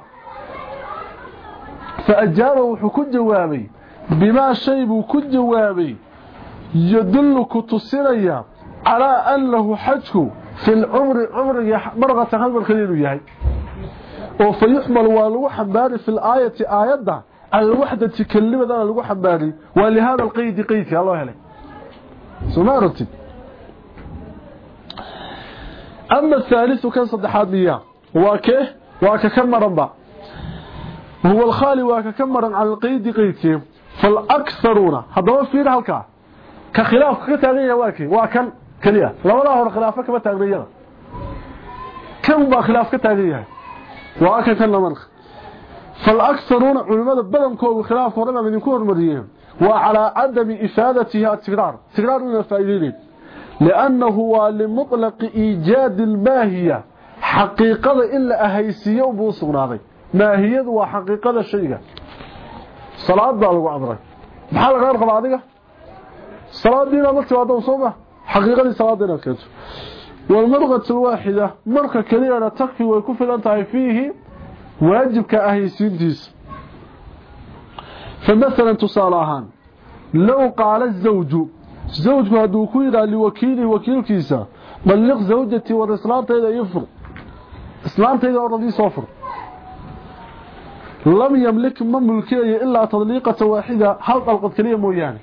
فأجابه وحكو جوابي بما شيء وكو جوابي يدلك تصيريا على أنه حجه في العمر عمر مرغة هذا الخليل يهي وفيحمل والو حباري في الآية آيات على الوحدة تكلمة ذا الوحدة حباري ولهذا القيد قيد الله عليه سمارتي أما الثالث كان صدحات مياه واكه واكه كمرا با هو الخالي واكه كمرا على القيد قيدك فالأكثرون هذا هو فيه هلكا كخلاف كتاغيه واكه واكن كليه لولا هو خلافه كما تاغيه كم با خلاف كتاغيه واكه كان مرخ فالأكثرون علماء بدنكو خلاف ورما من يكون مريين وعلى عدم إفادتها التكرار تكرار من الفائدين لأنه هو لمطلق إيجاد الماهية حقيقة إلا أهيسية وبوصغناضي ماهية وحقيقة الشيء صلاة بالغو عمرك بحال غير قبعدك صلاة دينا مرتي وعدو صوبة حقيقة صلاة دينا كنت والمرغة الواحدة مرغة كليلة تكفي ويكفي أنت فيه واجب كأهيسين ديس فمثلا تصالحان لو قال الزوج زوجك هدو كويرا لوكيلي وكيل كيسا بلغ زوجتي والإسلامت إذا يفر إسلامت إذا ورضي صفر لم يملك من ملكيه إلا تطليقة واحدة هل طلقت كلية موياني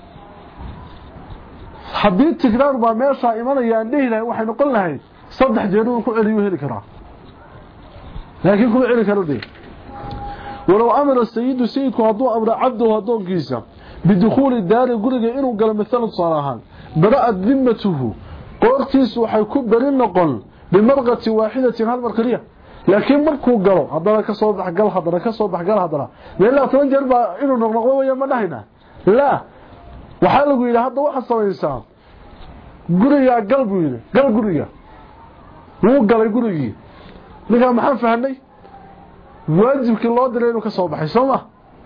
حبيت تكرار ما ميشا إيمانا يانديه لها وحي نقول لها صدح جيرون كل عليو هيري كرا لكن كل عليو كرا دي ولو أمر السيد سيدك هدو أمر عبده هدو كيسا بدخول الدار قرق إنه قال مثلا صراحا برأت ذمته قرتيس وحي كبرين نقل بمرغة واحدة هالمركرية لكن مركو قالوا هذا كصوبح قال هذا كصوبح قال هذا لا تنجر إنه نغنقوا ويما نهينا لا وحالقوا إلى هذا واحد صوى إنسان قرية قلبوا إلى قال قرية هو قال قرية لكن محان فهني واجبك الله دلينه كصوبح يسمى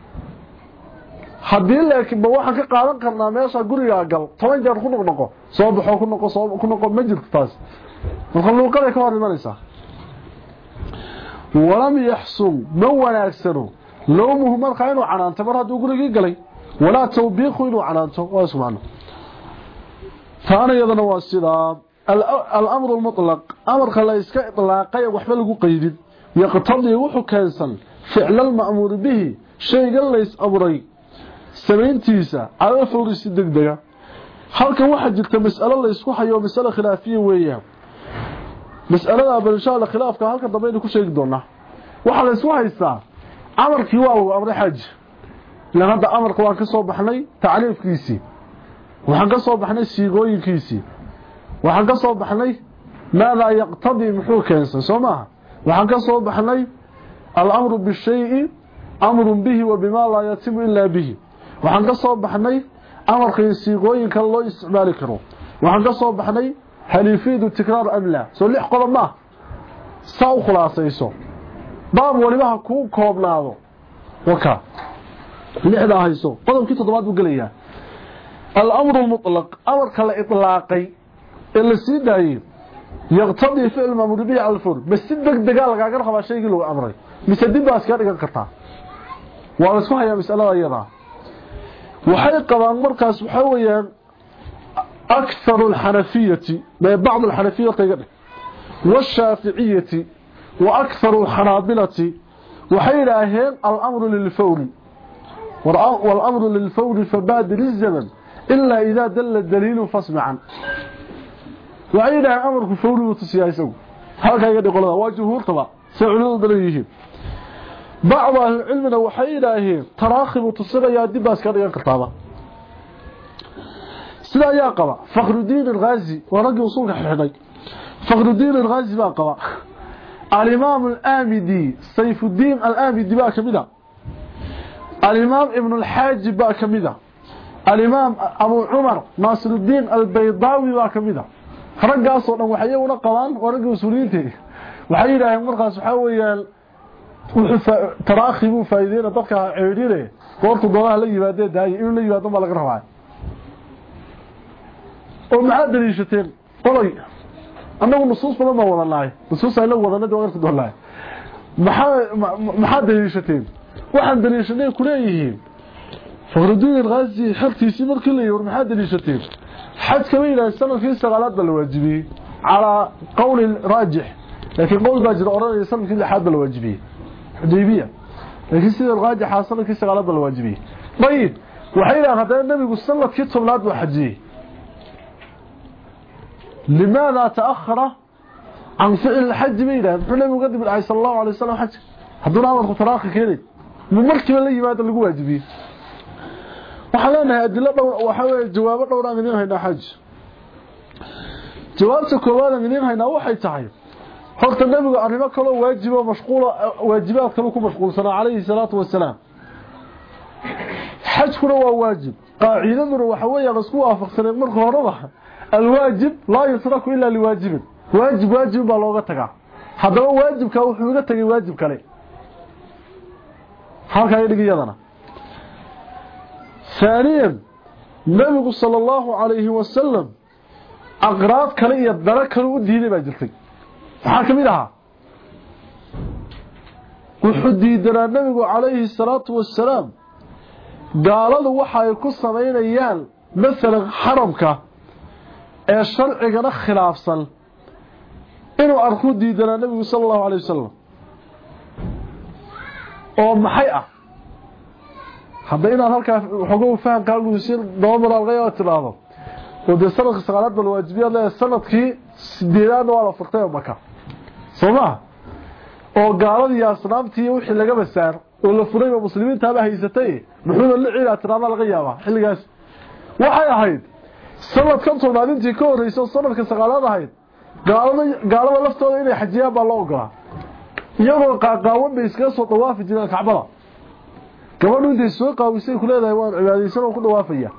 haddii laakiin ba waxaan ka qaadan karnaa meesha guriga gal toban jeer ku noqnoqo soo baxo ku noqo soo ku noqo ma jirto taas marka luuqada ka hor imanaysa walam yahsum ma wanaagsano loomuhu marka inuu canaanto mar hadduu gurigii galay walaa tawbiiqu inuu canaanto waa subhana taana yadana waa sida al-amru al-mutlaq amar kala iska itlaaqay waxba lagu qaydin yaqtadi wuxuu keensan ficl al-ma'mur bihi shayga la is amray سمينتيسا على فورس دغدغا halkan waxa jirta mas'alo la isku hayo mas'alo khilaafiye weeyaan mas'alada bal insha Allah khilaafka halkan dambe ku sheegi doona waxa la isku haystaa amarkii waa uu amray xaj lan hada amarka waan ka soo baxnay tacriifkiisi waxaan ka soo baxnay siigooyinkiisi waxaan ka soo baxnay maada yaqtadi muxuu keensan Soomaa waxaan ka soo baxnay al-amru bi-shay'i amrun bihi wa bima la yatimu illa bihi waxaan ka soo baxnay amarkii siigooyinka loo isticmaali karo waxaan ka soo baxnay halifiidu tikraar amla soo lix qodob ma saaw khulaasayso baab waliba ku koobnaado waka lixda hayso qodobkii toddobaad uu galayaa al-amru al-mutlaq amarka la itlaaqay ila sidaayay yaqtadi fi'l ma'mur bihi al-fur bas degdega laga qabaa shayga loo amray mise dib baas ka dhigan kartaa waa la isku hayaa mas'alada iyada waxay qabaan markaas waxa weeyaan akthar al-hanafiyati ma ba'd al-hanafiyati qad والشافعية وأكثر الحنابلة وحيل أهين الأمر للفور والأمر للفور فبادر الزمن إلا إذا دل الدليل فاسمعا وحيل أمر فوري وتسياسه هكذا يقول الله واجهور طبعا سيعلن دليلهم بعض أهل العلم وحي إلهي تراخي وتصير يا دباس كان ينقطابا سلا يا قبا فخر الدين الغازي ورقي وصولك ححني فخر الدين الغازي بقى قبا الإمام الآمدي سيف الدين الآمدي بقى كمدا الإمام ابن الحاج بقى كمدا الإمام أبو عمر ناصر الدين البيضاوي بقى كمدا رقي أصلا وحيه ونقضان ورقي وصوليته وحي إلهي مرقى سحاوي تراخي فايدين dadka ceedire goortu doonaha la yimaadee daay in la yimaado ma laga rabaa oo maxaa daliishateen qolay annagu nusuus badan ma wadanaay nusuus ay la wadanada warka doolaay maxaa maxaa daliishateen waxaan daliishanay ku leeyihiin Fakhruddin Ghazi xirtiisi markii la yiri maxaa daliishateen xad kaweeyna sanadkii sagaalaad bal waajibiyay ala qowl raajih laakiin qowl baajir oranay sanadkii lixaad bal waajibiyay حديبية لكن سيد الغاجة حاصلة كيسا غلط الواجبية طيب وحيلا هذا النبي صلى الله عليه وسلم وحجيه لماذا تأخر عن فعل الحج بينا نحن لم يقدم الآية صلى الله عليه وسلم حج حضونا عمر تراخي كيني ممركب اللي ماذا اللي واجبيه وحلانا أدلة وحاول جوابات لو رأى هنا حج جوابتك كوالا منين هنا وحي تعيب horta nabiga arrimo kale waajibo mashquul waajibaad kale ku mashquulsana calayhi salaatu wasalaam xajkuna waa waajib qaacidaduna waxa weeyaan isku waafaqsanay marka horeba alwaajib la yusraku illa liwaajib waajib waajib baa looga tagaa hadaba waajibka wuxuu uga tagay waajib kale halka ay dhigiyadana ثانيا nabigu sallallahu alayhi wasallam aqraad kale iyo dara kale u diiday baa jirtay waxaa kamid ahaa wuxuu diidanaa nabigu calayhi salaatu wasalaam gaaladu waxa ay ku samaynayaan masalan xaramka ee sharcigana khilaafsan inuu arku diidanaa nabigu sallallahu alayhi wasallam oo maxay ah hadda inaan halkaa xogow fahamkaagu siin doomar alqayo tiraado oo de sanadka sagaalaad bal waajibiyad leh sanadkii sideedaad waa la furtay Makka Soma oo gaaladii asnaamtii wixii laga basaar oo la furay oo muslimiinta ba haysatay muxuu la ciidaa tiraada laga yaabaa xilligaas waxay ahayd sanadkan todobaadintii ka horeysay sanadka sagaalaad ahayd gaalada gaalada laftooda inay xajiyaan baa loo ogolaa iyagoo qaaqaawan bay iska soo dhawaafi jireen Kacbada gabadhu intay soo qaawisay ku leedahay waan cibaadeysan oo ku dhawaafaya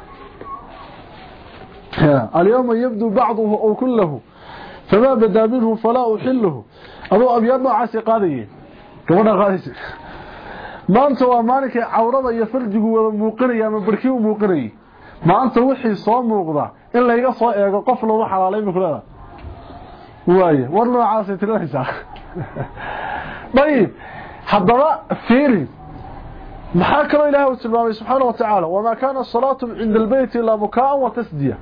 اليوم يبدو بعضه أو كله فما بدا منه فلا أحله أبو أبيض عاسي قاضي كمان قاضي ما أنت ومالك عورضا يفرجه وموقري من بركي وموقري ما أنت وحي صوم موقضا إلا يقصى قفل وحر عليه مكلالا وايه والله عاسي تلوحسا طيب حضراء فيري محاكرة إله سبحانه وتعالى وما كان الصلاة عند البيت إلا مكاء وتسدية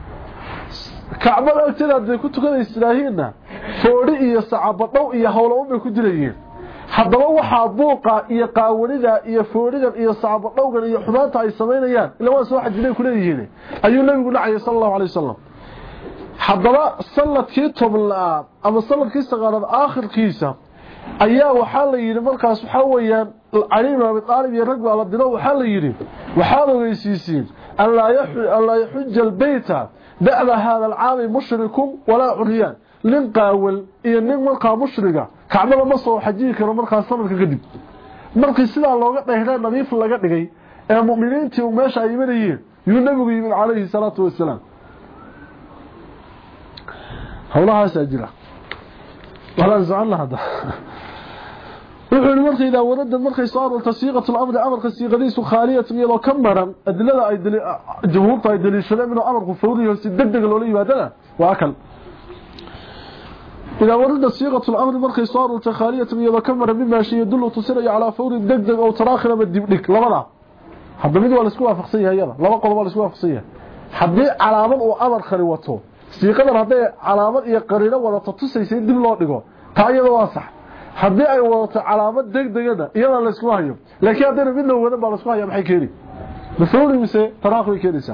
كعبة أكتلا دي كنت كده إسلاهينا فوري إيا صعبطو إيا هولون بي كدليين حضر وحا بوقا إيا قاونيدا إيا فوريدا إيا صعبطو إيا حمانتا إيا سمينيان إلا واسا واحد جنيه كليهين أيو النبي يقول عليه صلى الله عليه وسلم حضر صلت كيتهم الآن أما صلت كيسا غارب آخر كيسا أيها وحال يري مركز وحاويا العليم بطالب يرقب على الدنو وحال يري وحال ويسيسين ألا يحج البيت بعد هذا العام مشرك ولا عريان لنقاول إيا نين مركا مشركة كعمل مصر وحجيك مركز صنفك قدب مركز سيدا الله قد نهدان نظيف الله قد نغي المؤمنين تيو ماشا يمنيين ينبغي من عليه الصلاة والسلام هولها سأجرة ولا نزعل الله هذا wuxuu markay ila warada markay soo tasdiiqatu al-amr amarka siiqadiisu khaaliyatu iyadoo ka maran adilada ay jumhuurta ay daliishadeen inuu amarku fawriyo si degdeg loo yimaadana waa kal ila warada siiqatu al-amr markay soo khaaliyatu iyadoo ka maran bima shay yadullu tusirayo ala fawri degdeg oo taraakhira dib dhig labada hadda mid waa la isku waafaqsan yahay yada laba qodob waa la isku waafaqsan yahay hadii calaamad oo amar khari wato siiqada hadii calaamad iyo qariino wada tusaysa dib loo dhigo taayada waa sax hadii ay wadato calaamad degdegada iyada la isku hayo laakiin hadii mid loo wada baa la isku hayo maxay keenay masuul mise taraaqi keenaysa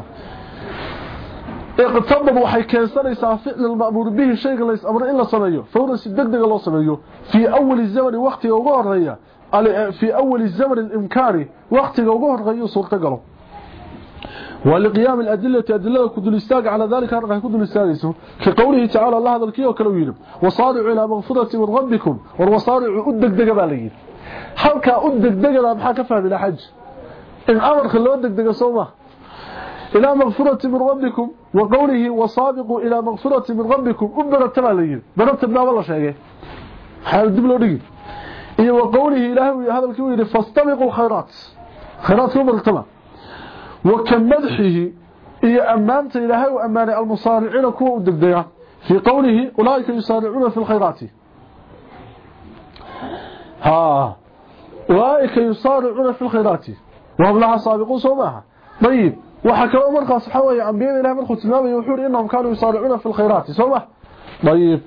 iqtabad waxay keensanaysaa ficil al-ma'mur bihi shayga la ismar in la sameeyo fawra si degdega loo sameeyo fi awwal zaman waqtiga ugu horeeya في أول الزمن الإمكاني وقت جوجه غير صورته قالوا ولقيام الأدلة أدلة كدل الاستاج على ذلك أرغى كدل الاستاجسه كقوله تعالى الله هذا الكيو كلوين وصارعوا إلى مغفرة من ربكم والوصارعوا أدك دقبالين حلك أدك دقبال بحاك فهم إلى حج إن أمر خلوا أدك دقصومه إلى مغفرة من ربكم وقوله وصابقوا إلى مغفرة من ربكم أبرت تبالين برت بنا والله شيء حال دبلو دقي إيه وقوله إلهي هذا الكيو فاستبقوا الخيرات خيرات يوم التمام وكم مدحه إيه أمانت إلهي وأمان المصارعين كوا الدقدية في قوله أولئك يسارعون في الخيرات ها أولئك يسارعون في الخيرات وهم لها سابقون صومها طيب وحكى أمر صحوة عن بين إله من ختمام يوحون إنهم كانوا يسارعون في الخيرات صومها طيب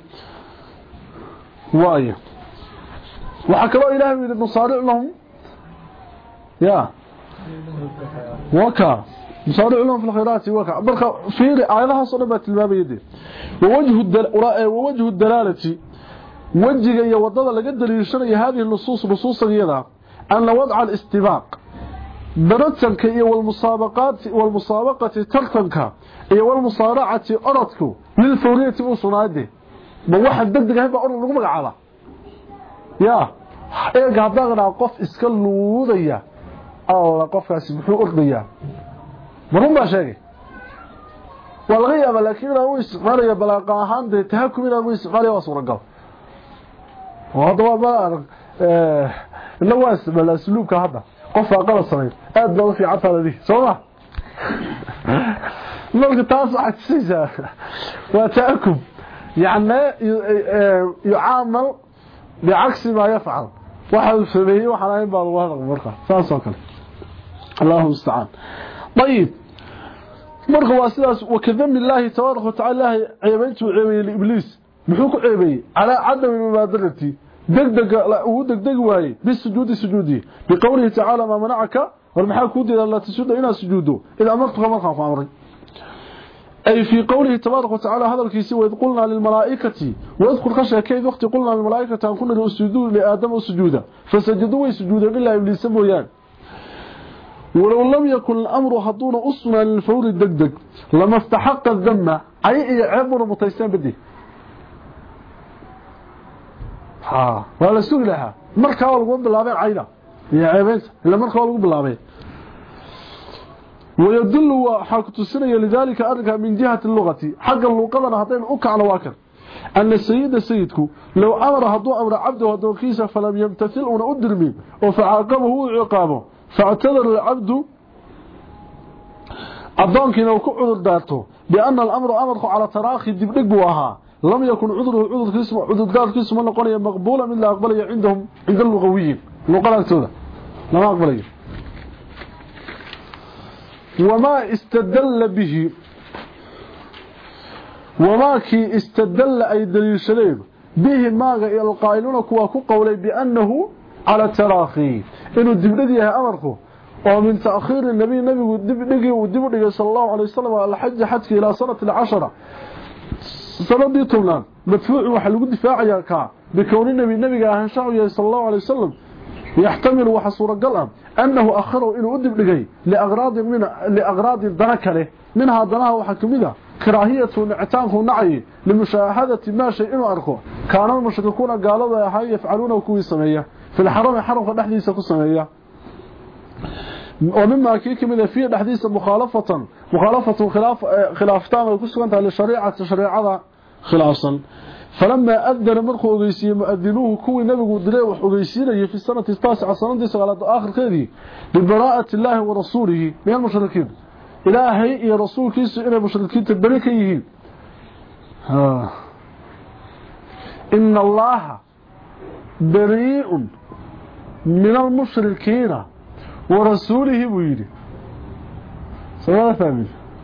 وآية وحكى إله من المصارع لهم يا وكا يصارع لهم في الخيرات وكا بركة في آياتها صلبت الباب يدي ووجه الدلالة ووجه الدلالة وجه يوضد لقدر يشري هذه النصوص نصوصا يدا أن وضع الاستباق برتنك والمسابقات والمسابقة ترتنك والمصارعة أردك للفورية وصناده بواحد دقدق هيبقى أرد لكم على يا إيه قابلنا قف إسكالو ذي الله قفكاس محو أرضيا مرون با شيء والغياب لكن هو استقرار بلاغ ahaan de tahakum ina uu istqaali waa suuragal wada waa ee la waas bal asluubka hada qof aqal sameey aad baa fi cafaladi soo marka taas xasiisa waa tahakum yani yu'amal بعكس ما يفعل waxa sameeyay waxa ay baa lagu marka saas oo kale الله المستعان طيب marka waa sidaas wakadam billahi tabaaraka wa ta'ala ceebayntu ceebay iblis muxuu ku ceebay ala adam mubadarati degdeg uu degdeg waayay bisujuudi sujuudi biqawlihi ta'ala ma mana'aka war maxaa ku diiday la tasuudo ina sujuudo ila amartu kama qaan amray ay fi qawlihi tabaaraka wa ta'ala hadalkiisi way qulna lil malaa'ikati wadhkur khashaka waqti qulna lil malaa'ikati an kunna usjudu li aadam sujuuda fasajadu way sujuudan illa iblis mooyaan ولو لم يكن الأمر حضون أصنا للفور الدقدق لما استحق الذمة أي عبر متيسان بدي ها ولا سوق لها مركا والقوم باللابين عينا يا عيبين إلا مركا والقوم باللابين ويدل وحاكة السنة لذلك أركا من جهة اللغة حق اللغة هاتين أكع على واكر أن السيد سيدك لو أمر هدو أمر عبده هدو كيسا فلم يمتثل ونأدر مين وفعاقبه عقابه فاعتذر العبد أظنك إنه كعذر دارته بأن الأمر أمره على تراخي دبنك بواها لم يكن عذره عذر كسم عذر دار كسم نقول مقبولا من لا أقبله عندهم عند اللغويين نقول كذا لا أقبله وما استدل به وما كي استدل أي دليل سليم به ما القائلون كواكو قولي بأنه على التراخي إنه دبنك أمره ومن تأخير النبي النبي دبنك ودبنك صلى الله عليه وسلم على الحج حتى إلى سنة العشرة سنة دي طولان مدفوع وحلو دفاعي كا بكون النبي النبي أهنشاه صلى الله عليه وسلم يحتمل وحصور القلم أنه أخره إنه دبنك لأغراض من لأغراض الدركة منها دناها وحكمها كراهية ونعتانه نعي لمشاهدة ما شيء إنه أرخوه كانوا المشركون قالوا يا حي يفعلونه كوي سمية في الحرم حرم فالحديثة كسمية ومما كيك من فيه الحديث مخالفة مخالفة خلاف خلافتان وكسوانت على الشريعة شريعة خلافا فلما أذن مرخو أغيسي مؤذنوه كوي نبي دليه وحغيسينيه في السنة التاسعة سنة على آخر كذي ببراءة الله ورسوله من المشركين إلهي يا رسول كيس إلى المشركين تبريكيه ها إن الله بريء من المشركين ورسوله بيدي سواء فهمي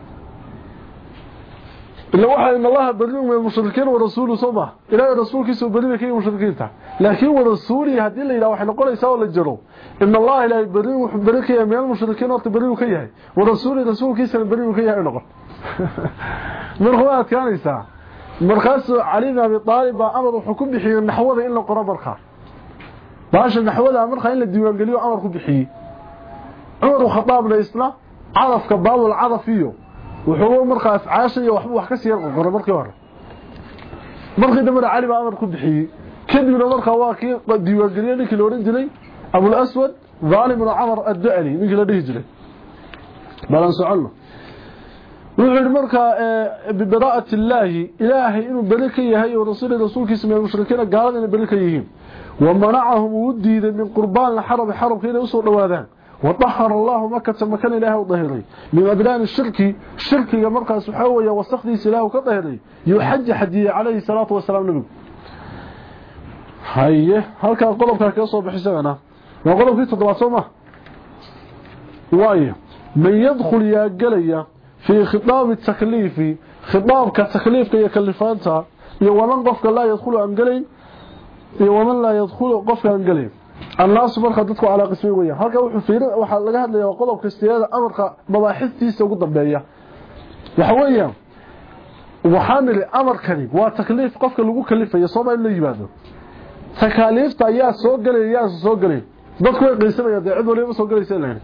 إلا واحد إن الله بريء من المشركين ورسوله صبح إلهي رسول كيس بريء كي المشركين لكن ورسوله هدي اللي إلى واحد نقول يساوي للجرو إن الله إلهي بريء بريء من المشركين وتبريء كيه ورسوله رسول كيس بريء كيه نقول من خوات كان يسا مرخص علينا بطالب أمر حكم بحي النحوذ إلا قرى برخار baasha naxwada marka in la diiwaan geliyo amar ku bixiyay Umar Khattab raisna cadafka baabul cadafiyo wuxuu marka afcaasha iyo waxba wax ka sii qoro markii hore markii dambe Ali baa amar ku bixiyay kadibna marka waa kii diiwaan geliyay ninkii loo oran jiray Abu al-Aswad Zalim ibn Umar ad-Du'ali ninkii la dhihi jiray balan socono wuxuu marka bibaraa'ati Ilaahi Ilaahi inuu baraka yahay oo rasuul rasuulkiisa iyo mushrikiina gaalada baraka yihiin ومنعهم وديدا من قربان الحرب حرب كده وسو دواادان وطهر الله مكة مكان إلهي وظهري من أدلان الشرك الشرك مرقى سحوية وسخديس إلهي كظهري يحج حدي عليه الصلاة والسلام نبي هايه هل كان قلب كان كيصور بحسابنا وقلب كيس تدواسومه وايه من يدخل يا قليا في خطاب التكليف خطاب كتكليف يكلفانتها ومن قفك لا يدخل عن قلي ومن لا يدخل قفك عن قلي الناس marka dadku ala qismay weeyaan halka wuxuu fiirin waxa laga hadlayaa qodobka istiyaada amarka mabaaxistiisa ugu dambeeya waxa weeyaan waxaan ila amarkani waa takliif qofka lagu kalifayo Soomaali la yimaado takaliifta ayaa soo galaya soo galay dadku way qeysanayaan cid waliba soo galaysa leeyahay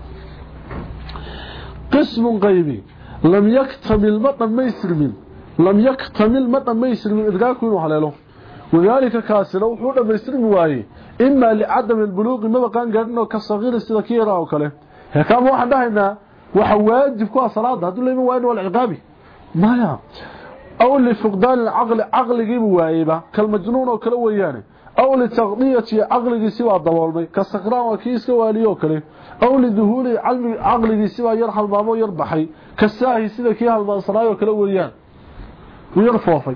qism qaybi lam yaktamil madamaysirmin lam yaktamil madamaysirmin idgaaku inuu haleelo وذلك كاسنا وحو دميسترمي وايه اما لعدم البلوغ ما بقان غادنو كصغير سدا كيرا او كله هكام waxaan dhahaynaa waxa waajib ku ah salaada hadii leeyma waa in wal ciqaabi maya aw li fuqdan al-aql aqligiiba waayeba kal majnuun oo kale weeyaan aw li taqdiyati aqligiisa waa daboolmay ka saqraan oo kiiska waaliyo kale aw li duhuli ilmi aqligiisa waa yar halmaamo yar baxay ka saahi sida kii halmaan salaayo kale weeyaan yar foofay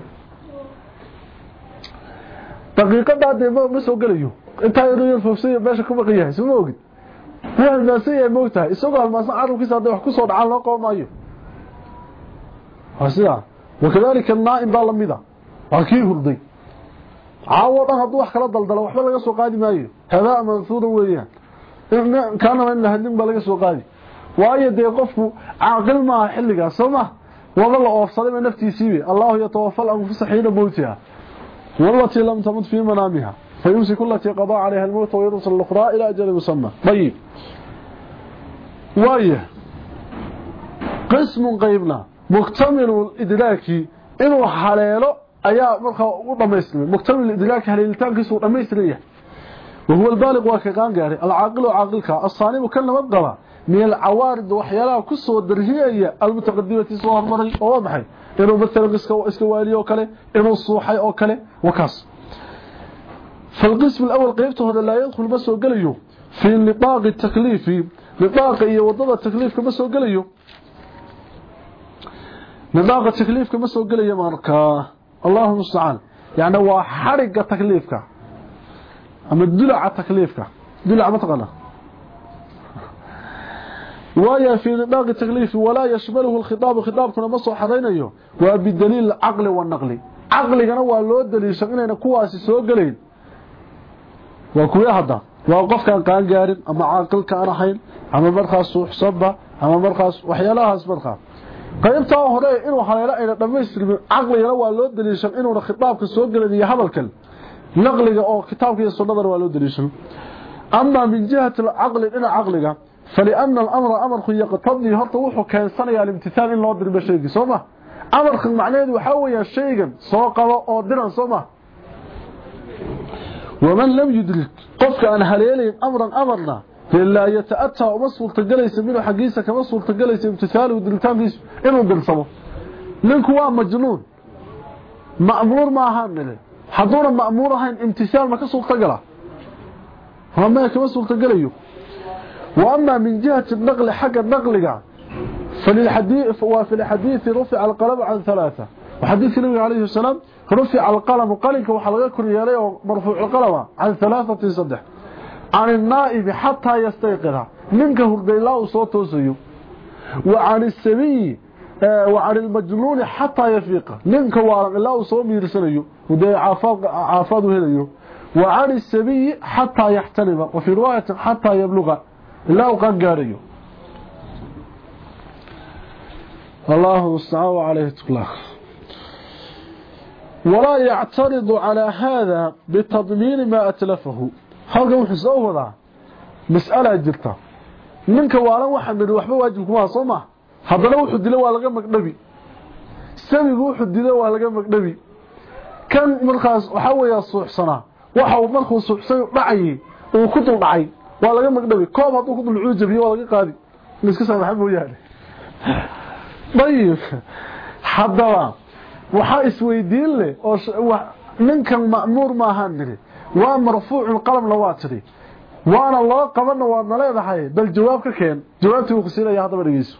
daqiiqada hadii ma soo galayo inta ay riyay foofsay meesha ku baqiyay soo moogid hal naasiye moogtahay isagoo halmaas carabkiisa hadii wax ku soo dhacaan loo qoomayo hasiya wakadalika naa'im baa lamida akii hurday caawada haduu wax kala daldalo waxba laga soo qaadi maayo hada mansuur weeyaan in kana in la hadin baa laga soo qaadi waayo de qofku aqal ma xilliga soma wada la oofsaday naftiisiiba allah yatawaffal anfus xiina mawtiha والتي لم تمت في منامها فيمسك التي قضى عليها الموت ويرسل الأخرى إلى أجل مسمى طيب وايه قسم قيبنا مكتمل الإدراكي إنه حليله أيا مرخى ودميستري مكتمل الإدراكي حليلتان كيسو دميستريه وهو البالغ وكان قاري العاقل وعاقلك الصاني مكلم الضبع من العوارض وحيالها كسو الدرهية المتقدمة سوى المري ووضحي إنه مثلا إسكوالي أو كله إنه الصوحي أو كله وكاس فالقسم الأول قيبته هذا لا يدخل بس وقليه في نطاق التكليف نطاق يوضب التكليف كبس وقليه نطاق التكليف كبس وقليه ماركا الله المستعان يعني هو حرق تكليفك أما الدلع تكليفك دلع متقنة ويا في نطاق التكليف ولا يشمله الخطاب خطابكنا ما soo xareynayo waa bidaliil aqli wa naqli aqligana waa loo daliishan inayna kuwaasi soo galeen waa kuwa hada waa qofkan qaan gaarin ama aqalka aan ahayn ama markaas uu xisaba ama markaas waxyaalahaas markaa qaybta hore inuu haleelo ay dhameystirmin aqligana waa loo daliishan inuu khitaabka soo galay hadalkan naqliga oo kitaabka iyo sunnada waa loo daliishan ama min jihati al-aql ila aqliga فلأن الأمر أمر يقتضي هرته وحو كان صنع الامتثال إن الله أدر بشيء صومه أمر معناه وحاوي الشيء سوقه أدرا صومه ومن لم يدرك قفك أن هليلين أمرا أمرنا فإلا يتأتى ومصفل تقليس منه حقيسة كمصفل تقليس امتثاله ودلتان فيه إنه دلصمه لنك هو مجنون مأمور ما هامله حضورا مأمور هين امتثال ما كسول تقله وما كمصفل تقليه وأما من جهة النقل حق النقل فللحديث وفي الحديث رفع القلم عن ثلاثة وحديث النبي عليه السلام رفع القلم قلنك وحلقة كريالي مرفوع القلم عن ثلاثة صدح عن النائب حتى يستيقظها منك هردي الله صوته سيو وعن السبي وعن المجنون حتى يفيقه منك وعن الله صوته يرسليه ودي عافاده هليه وعن السبي حتى يحتلم وفي رواية حتى يبلغه لا وقد قاريه الله استعاو عليه تقلق ولا يعترض على هذا بتضمين ما أتلفه halka wuxuu soo wadaa mas'ala jirta ninka waalan waxa mid waxba waajib kuma soo haddana wuxuu dilay waa laga magdhabi sabigu wuxuu dilay waa laga magdhabi kan markaas waxa weeyaa suuxsana waxa uu markuu suuxsay dhacay uu ku dul dhacay waa laga magdhabi koob haduu ku dul cuujabiyo waa laga qaadi miska saamaxa mooyaane dayif haddaba waxa isweydiin leh oo ninkan ma'muur ma ahaan niri waa marfuuc qalam lawaatiri وانا الله قبلنا وانا ليدحي بل جواب ككين جوابتي وقسينيا هذا بدغيسو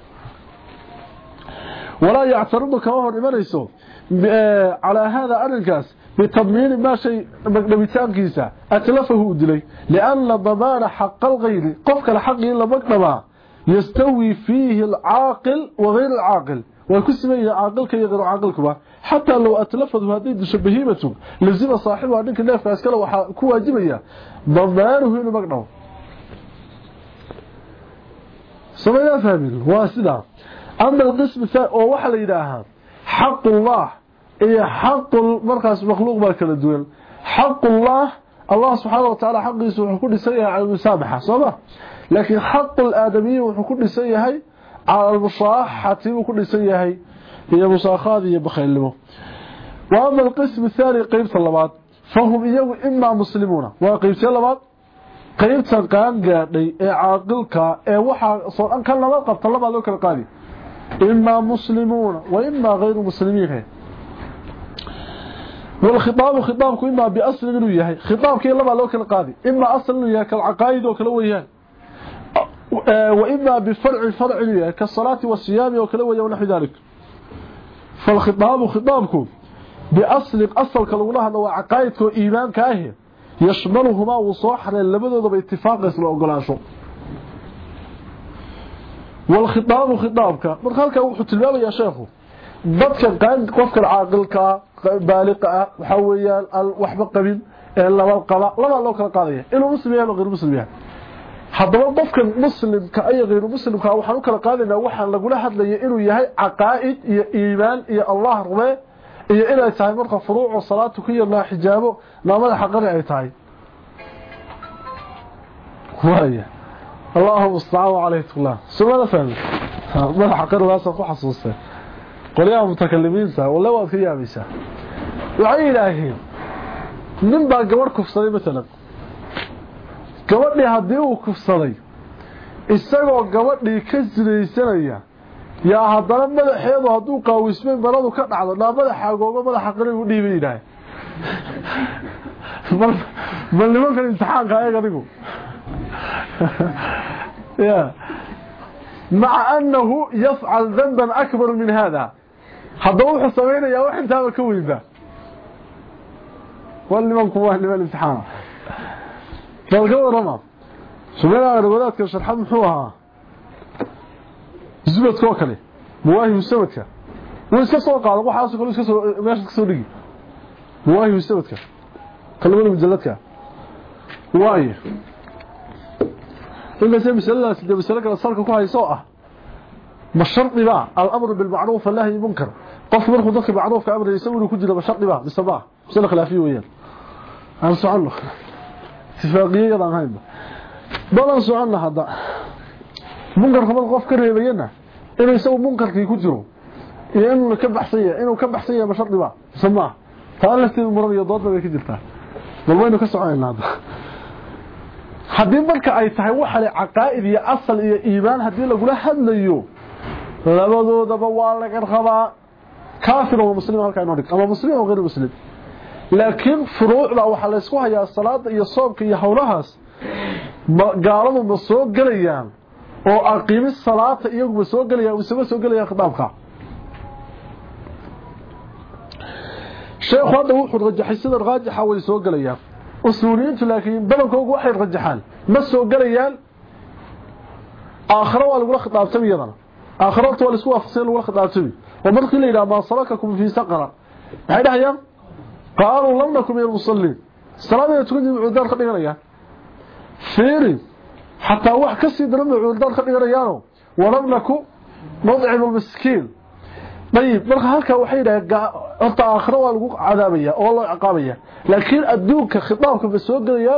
ولا يعترض كما هو إيمانيسو على هذا أرنكاس بتضمين ما شيء مقدمتانكيسا أتلفه دلي لأن ضمان حق الغير قفك الحق إلا مقدما يستوي فيه العاقل وغير العاقل وكسما عاقلك يغير عاقلك حتى لو أتلفه هذه الشبهيمة لزم صاحبها أنك نافع أسكاله وكواجبية ضمانه إنه مقدما سمعنا فهمين واسدا أما القسم الثاني ووحل إلىها حق الله إيه حق المركز مخلوق باكل الدول حق الله الله سبحانه وتعالى حق يسوع كل سيئة على المسامحة صبا لكن حق الآدمية وكل سيئة على المصاحة وكل سيئة هي مصاخاذ يبخل له وأما القسم الثاني قيمة اللبات فهم إياه إما مسلمون وقيمة اللبات قيمة كان قادي إيه عاقلك إيه وحا صوران كان لما قبط اللبات لوك القادي إما مسلمون وإما غير مسلمين والخطاب خطابك إما بأصل إنه يهي خطابك إلا لوك القادي إما أصل إنه يهي كالعقائد وكالويهان وإما بفرع فرع إنه كالصلاة والصيام وكالوية ونحو ذلك فالخطاب خطابكم بأصل أصل كالولاها أنه عقائدك وإيمان كاهي يشملهما وصوحنا لبدو باتفاق يسلو أقلاشو والخطاب خطابك مرخالك وحط الباب يا شيخو ضدك قان قفك العاقلك بالغ وحويا الوحبة قبيل إلا والقضاء لما لو كان قاضية إنه مسلم يعني وغير مسلم يعني حتى لو قفك مسلم كأي غير مسلم وحنو كان قاضينا وحن لقول أحد لي إنه يهي عقائد يا إيمان يا الله رمي يا إلا يتعي مرخى فروع وصلاة كي الله حجابه لا ماذا حقري يتعي وهي اللهم استعاذ عليه الله سبحانه فهم ما حقر راسه ku xasuustay qoliyaha mutakalimiinta wala waa fiyaabisa waxay ilaahay nin baa gabar kufsaday mesela gabadhii hadii uu kufsaday isagoo gabadhii ka jiraysanaya yaa hadana madaxeedu haduu qaawismay maradu ka dhacdo la madaxaagoga madaxa qari u dhiibay ilaahay bal nimanka imtixaanka ayaga digu يا مع أنه يفعل ذنبا أكبر من هذا حضوح الصغيرة يا واحد هذا كوي ذا واللي منكم واحد من الامتحان فالقوة رمض سمعنا رغلات كشرحة محوها زبط كوكلي مواهي مستمتك ويسكسوا قاعدة وحاسك ويسكسوا ماشي تكسوا لي مواهي مستمتك كلموني مجلتك واهي إلا سيب سألة سيب سألة الصالك كوهي سوءة ما الشرط بقى الأمر بالمعروف والله المنكر قف مرخو ذكي معروف كأمر يسوي له كجل بشرط بقى بالصباح سألة خلافية ويان أنا سؤال له اتفاقية يضع هاي بلا سؤال له هذا منكر خبال قف كره يبينه إنه يسوي منكر كي كجره إنه كبحثية إنه كبحثية بشرط بقى بالصباح فألت المرض يضادنا بكجلتها والله إنه كسعين هذا haddii marka ay tahay waxa la aqaa'id iyo asal iyo iimaan hadii lagu la hadlayo labadoodaba waa laga rabaa kaafir oo muslim halka inoo dhig ama muslim oo غير muslim laakiin furuucda waxa la isku hayaa salaada iyo soomka iyo hawlahaas gaaladu ma soo galayaan oo aqimi salaata iyagu ma soo galayaan mise soo galayaan khitaabka sheekhu hada wuxuu rajaxay sida raajixa way soo galayaan usuuliyiintu laakiin badankoodu waxay rajaxaan ma soo galayaan aakhiro waa lagu khitaabtay iyadana aakhiratu waa isku afseen lagu khitaabtay oo markii la yiraahdo ma salakakum fi saqara waxay dhahayaan qaalu lam nakum min musallin salaada tukadii cuudar ka dhiganaya fiiri hatta wax ka sii daran cuudar ka dhiganayaan walam nakum nad'im al-miskiin طيب marka halka waxay yiraahdaan horta aakhiro waa lagu cadaabaya oo loo ciqaabaya laakiin adduunka khitaabka ba soo galayaalo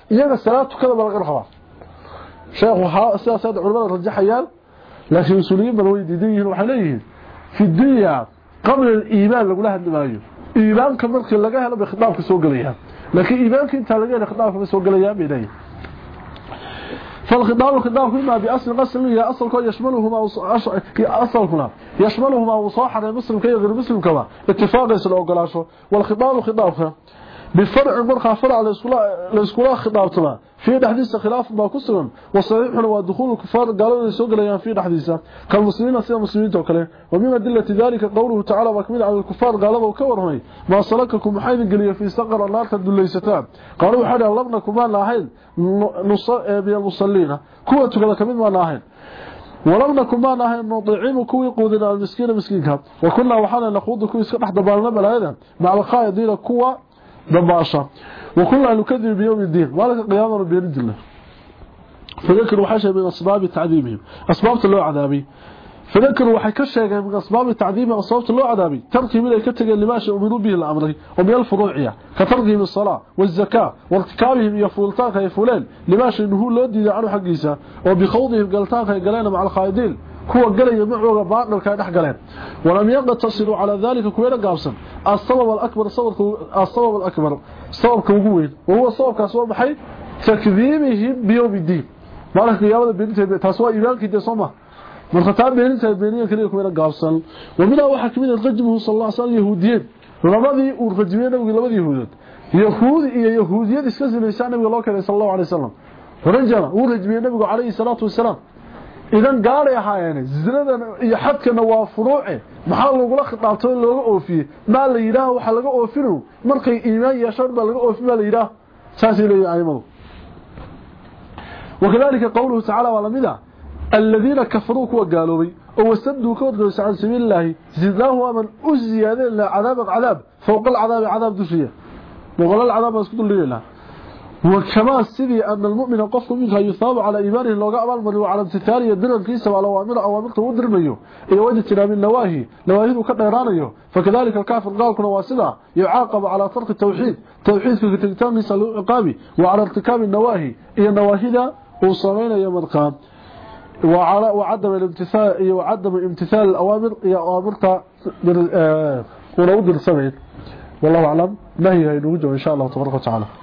iyaga salaatu kada bal qarxaba sheekhu waxa siyaasad culimada rajaxayaan laakiin usuuliyiin bal way diidan waxa leeyihiin fi dunya qabla al-iimaan lagu hadlaayo iimaanka markii laga helo bi khitaabka soo galaya laakiin iimaanka inta laga helo khitaabka soo galaya meeday فالخطاب الخطاب كما بأصل قسم هي أصل كو يشملهما أصل كنا يشملهما وصاحر المسلم كي غير مسلم كما اتفاق يسل أوقلاشه والخطاب الخطاب بفرع مرخى فرع الاسكولاء خطاب تما في حديث خلاف ما كسرا وصحيح هو دخول الكفار قالوا يسوق ليان في حديثا كالمسلمين سيا مسلمين توكله ومن أدلة ذلك قوله تعالى وكمل على الكفار قالوا وكورهم ما سلككم حين قليا في سقر النار تدليستان قالوا حدا لبنكم ما لاحين نص بالمصلين كوه تكلا كمل ما لاحين ولبنكم ما لاحين نطعم كوي قودنا المسكين مسكينك وكنا وحنا نخوض كوي اسك دخ دبالنا بلايدا مع الخائضين كوه دباشا وكلنا نكذب بيوم الدين مالك قيامنا بيرد الله فذكروا حاشا من أسباب تعذيبهم أسباب اللو عذابي فذكروا حكشا من أسباب تعذيبهم أسباب اللو عذابي تركي من الكتغى اللي ماشي أمنوا به الأمر ومن الفروعية كتركهم الصلاة والزكاة وارتكابهم يفولتاك يفولين لماشي أنه لا يدي عنه حقيسا وبخوضهم قلتاك يقلين مع الخائدين كوا قلي معوغا باطل كان دخغلين ولم يقتصروا على ذلك كوينا قابسن السبب الاكبر السبب السبب الاكبر سبب كوغوين وهو سبب كاسو maxay takdiibihim biyawm الدين مالك يابد بينته تاسو ايمانك دسوما marka beeninta beeniyo kaliya kuwina gaabsan wamida waxa kamid ah qajmuhu sallallahu alayhi wasallam yahuudiyeen labadii uu qajmiyeen nabiga labadii yahuudad yahuudi iyo yahuudiyad iska sinaysan nabiga loo keenay sallallahu alayhi wasallam rajala uu qajmiyeen nabiga alayhi salatu wasallam idan gaaray ahaayeen zinadan iyo xadkana waa furuuce maxaa lagu la khitaabto looga oofiye ma la yiraahdo waxa laga oofino markay iimaan yeeshaan ba laga oofin ma la yiraahdo saasi leeyahay aymadu وكذلك قوله تعالى ولمذا الذين كفروا كوا قالوا وسدوا كودوا عن سبيل الله زدناه من أزيادة عذاب عذاب فوق العذاب عذاب دشيه وقال العذاب اسكت لله وكما سيدي أن المؤمن قف منها يثاب على إيمانه لو قابل من وعلى امتثاله يدرن كيسا وعلى أوامر أوامرته ودرميه إذا وجدت من النواهي نواهيه كديرانيه فكذلك الكافر قال كنا واسدا يعاقب على ترك التوحيد توحيد في تلتان نسال عقابي وعلى ارتكاب النواهي إيه النواهي ذا وصمين يوم القيامة وعلى وعدم الامتثال وعدم امتثال الأوامر هي أوامرته ولو درسمين والله أعلم ما هي نوجه إن شاء الله تبارك وتعالى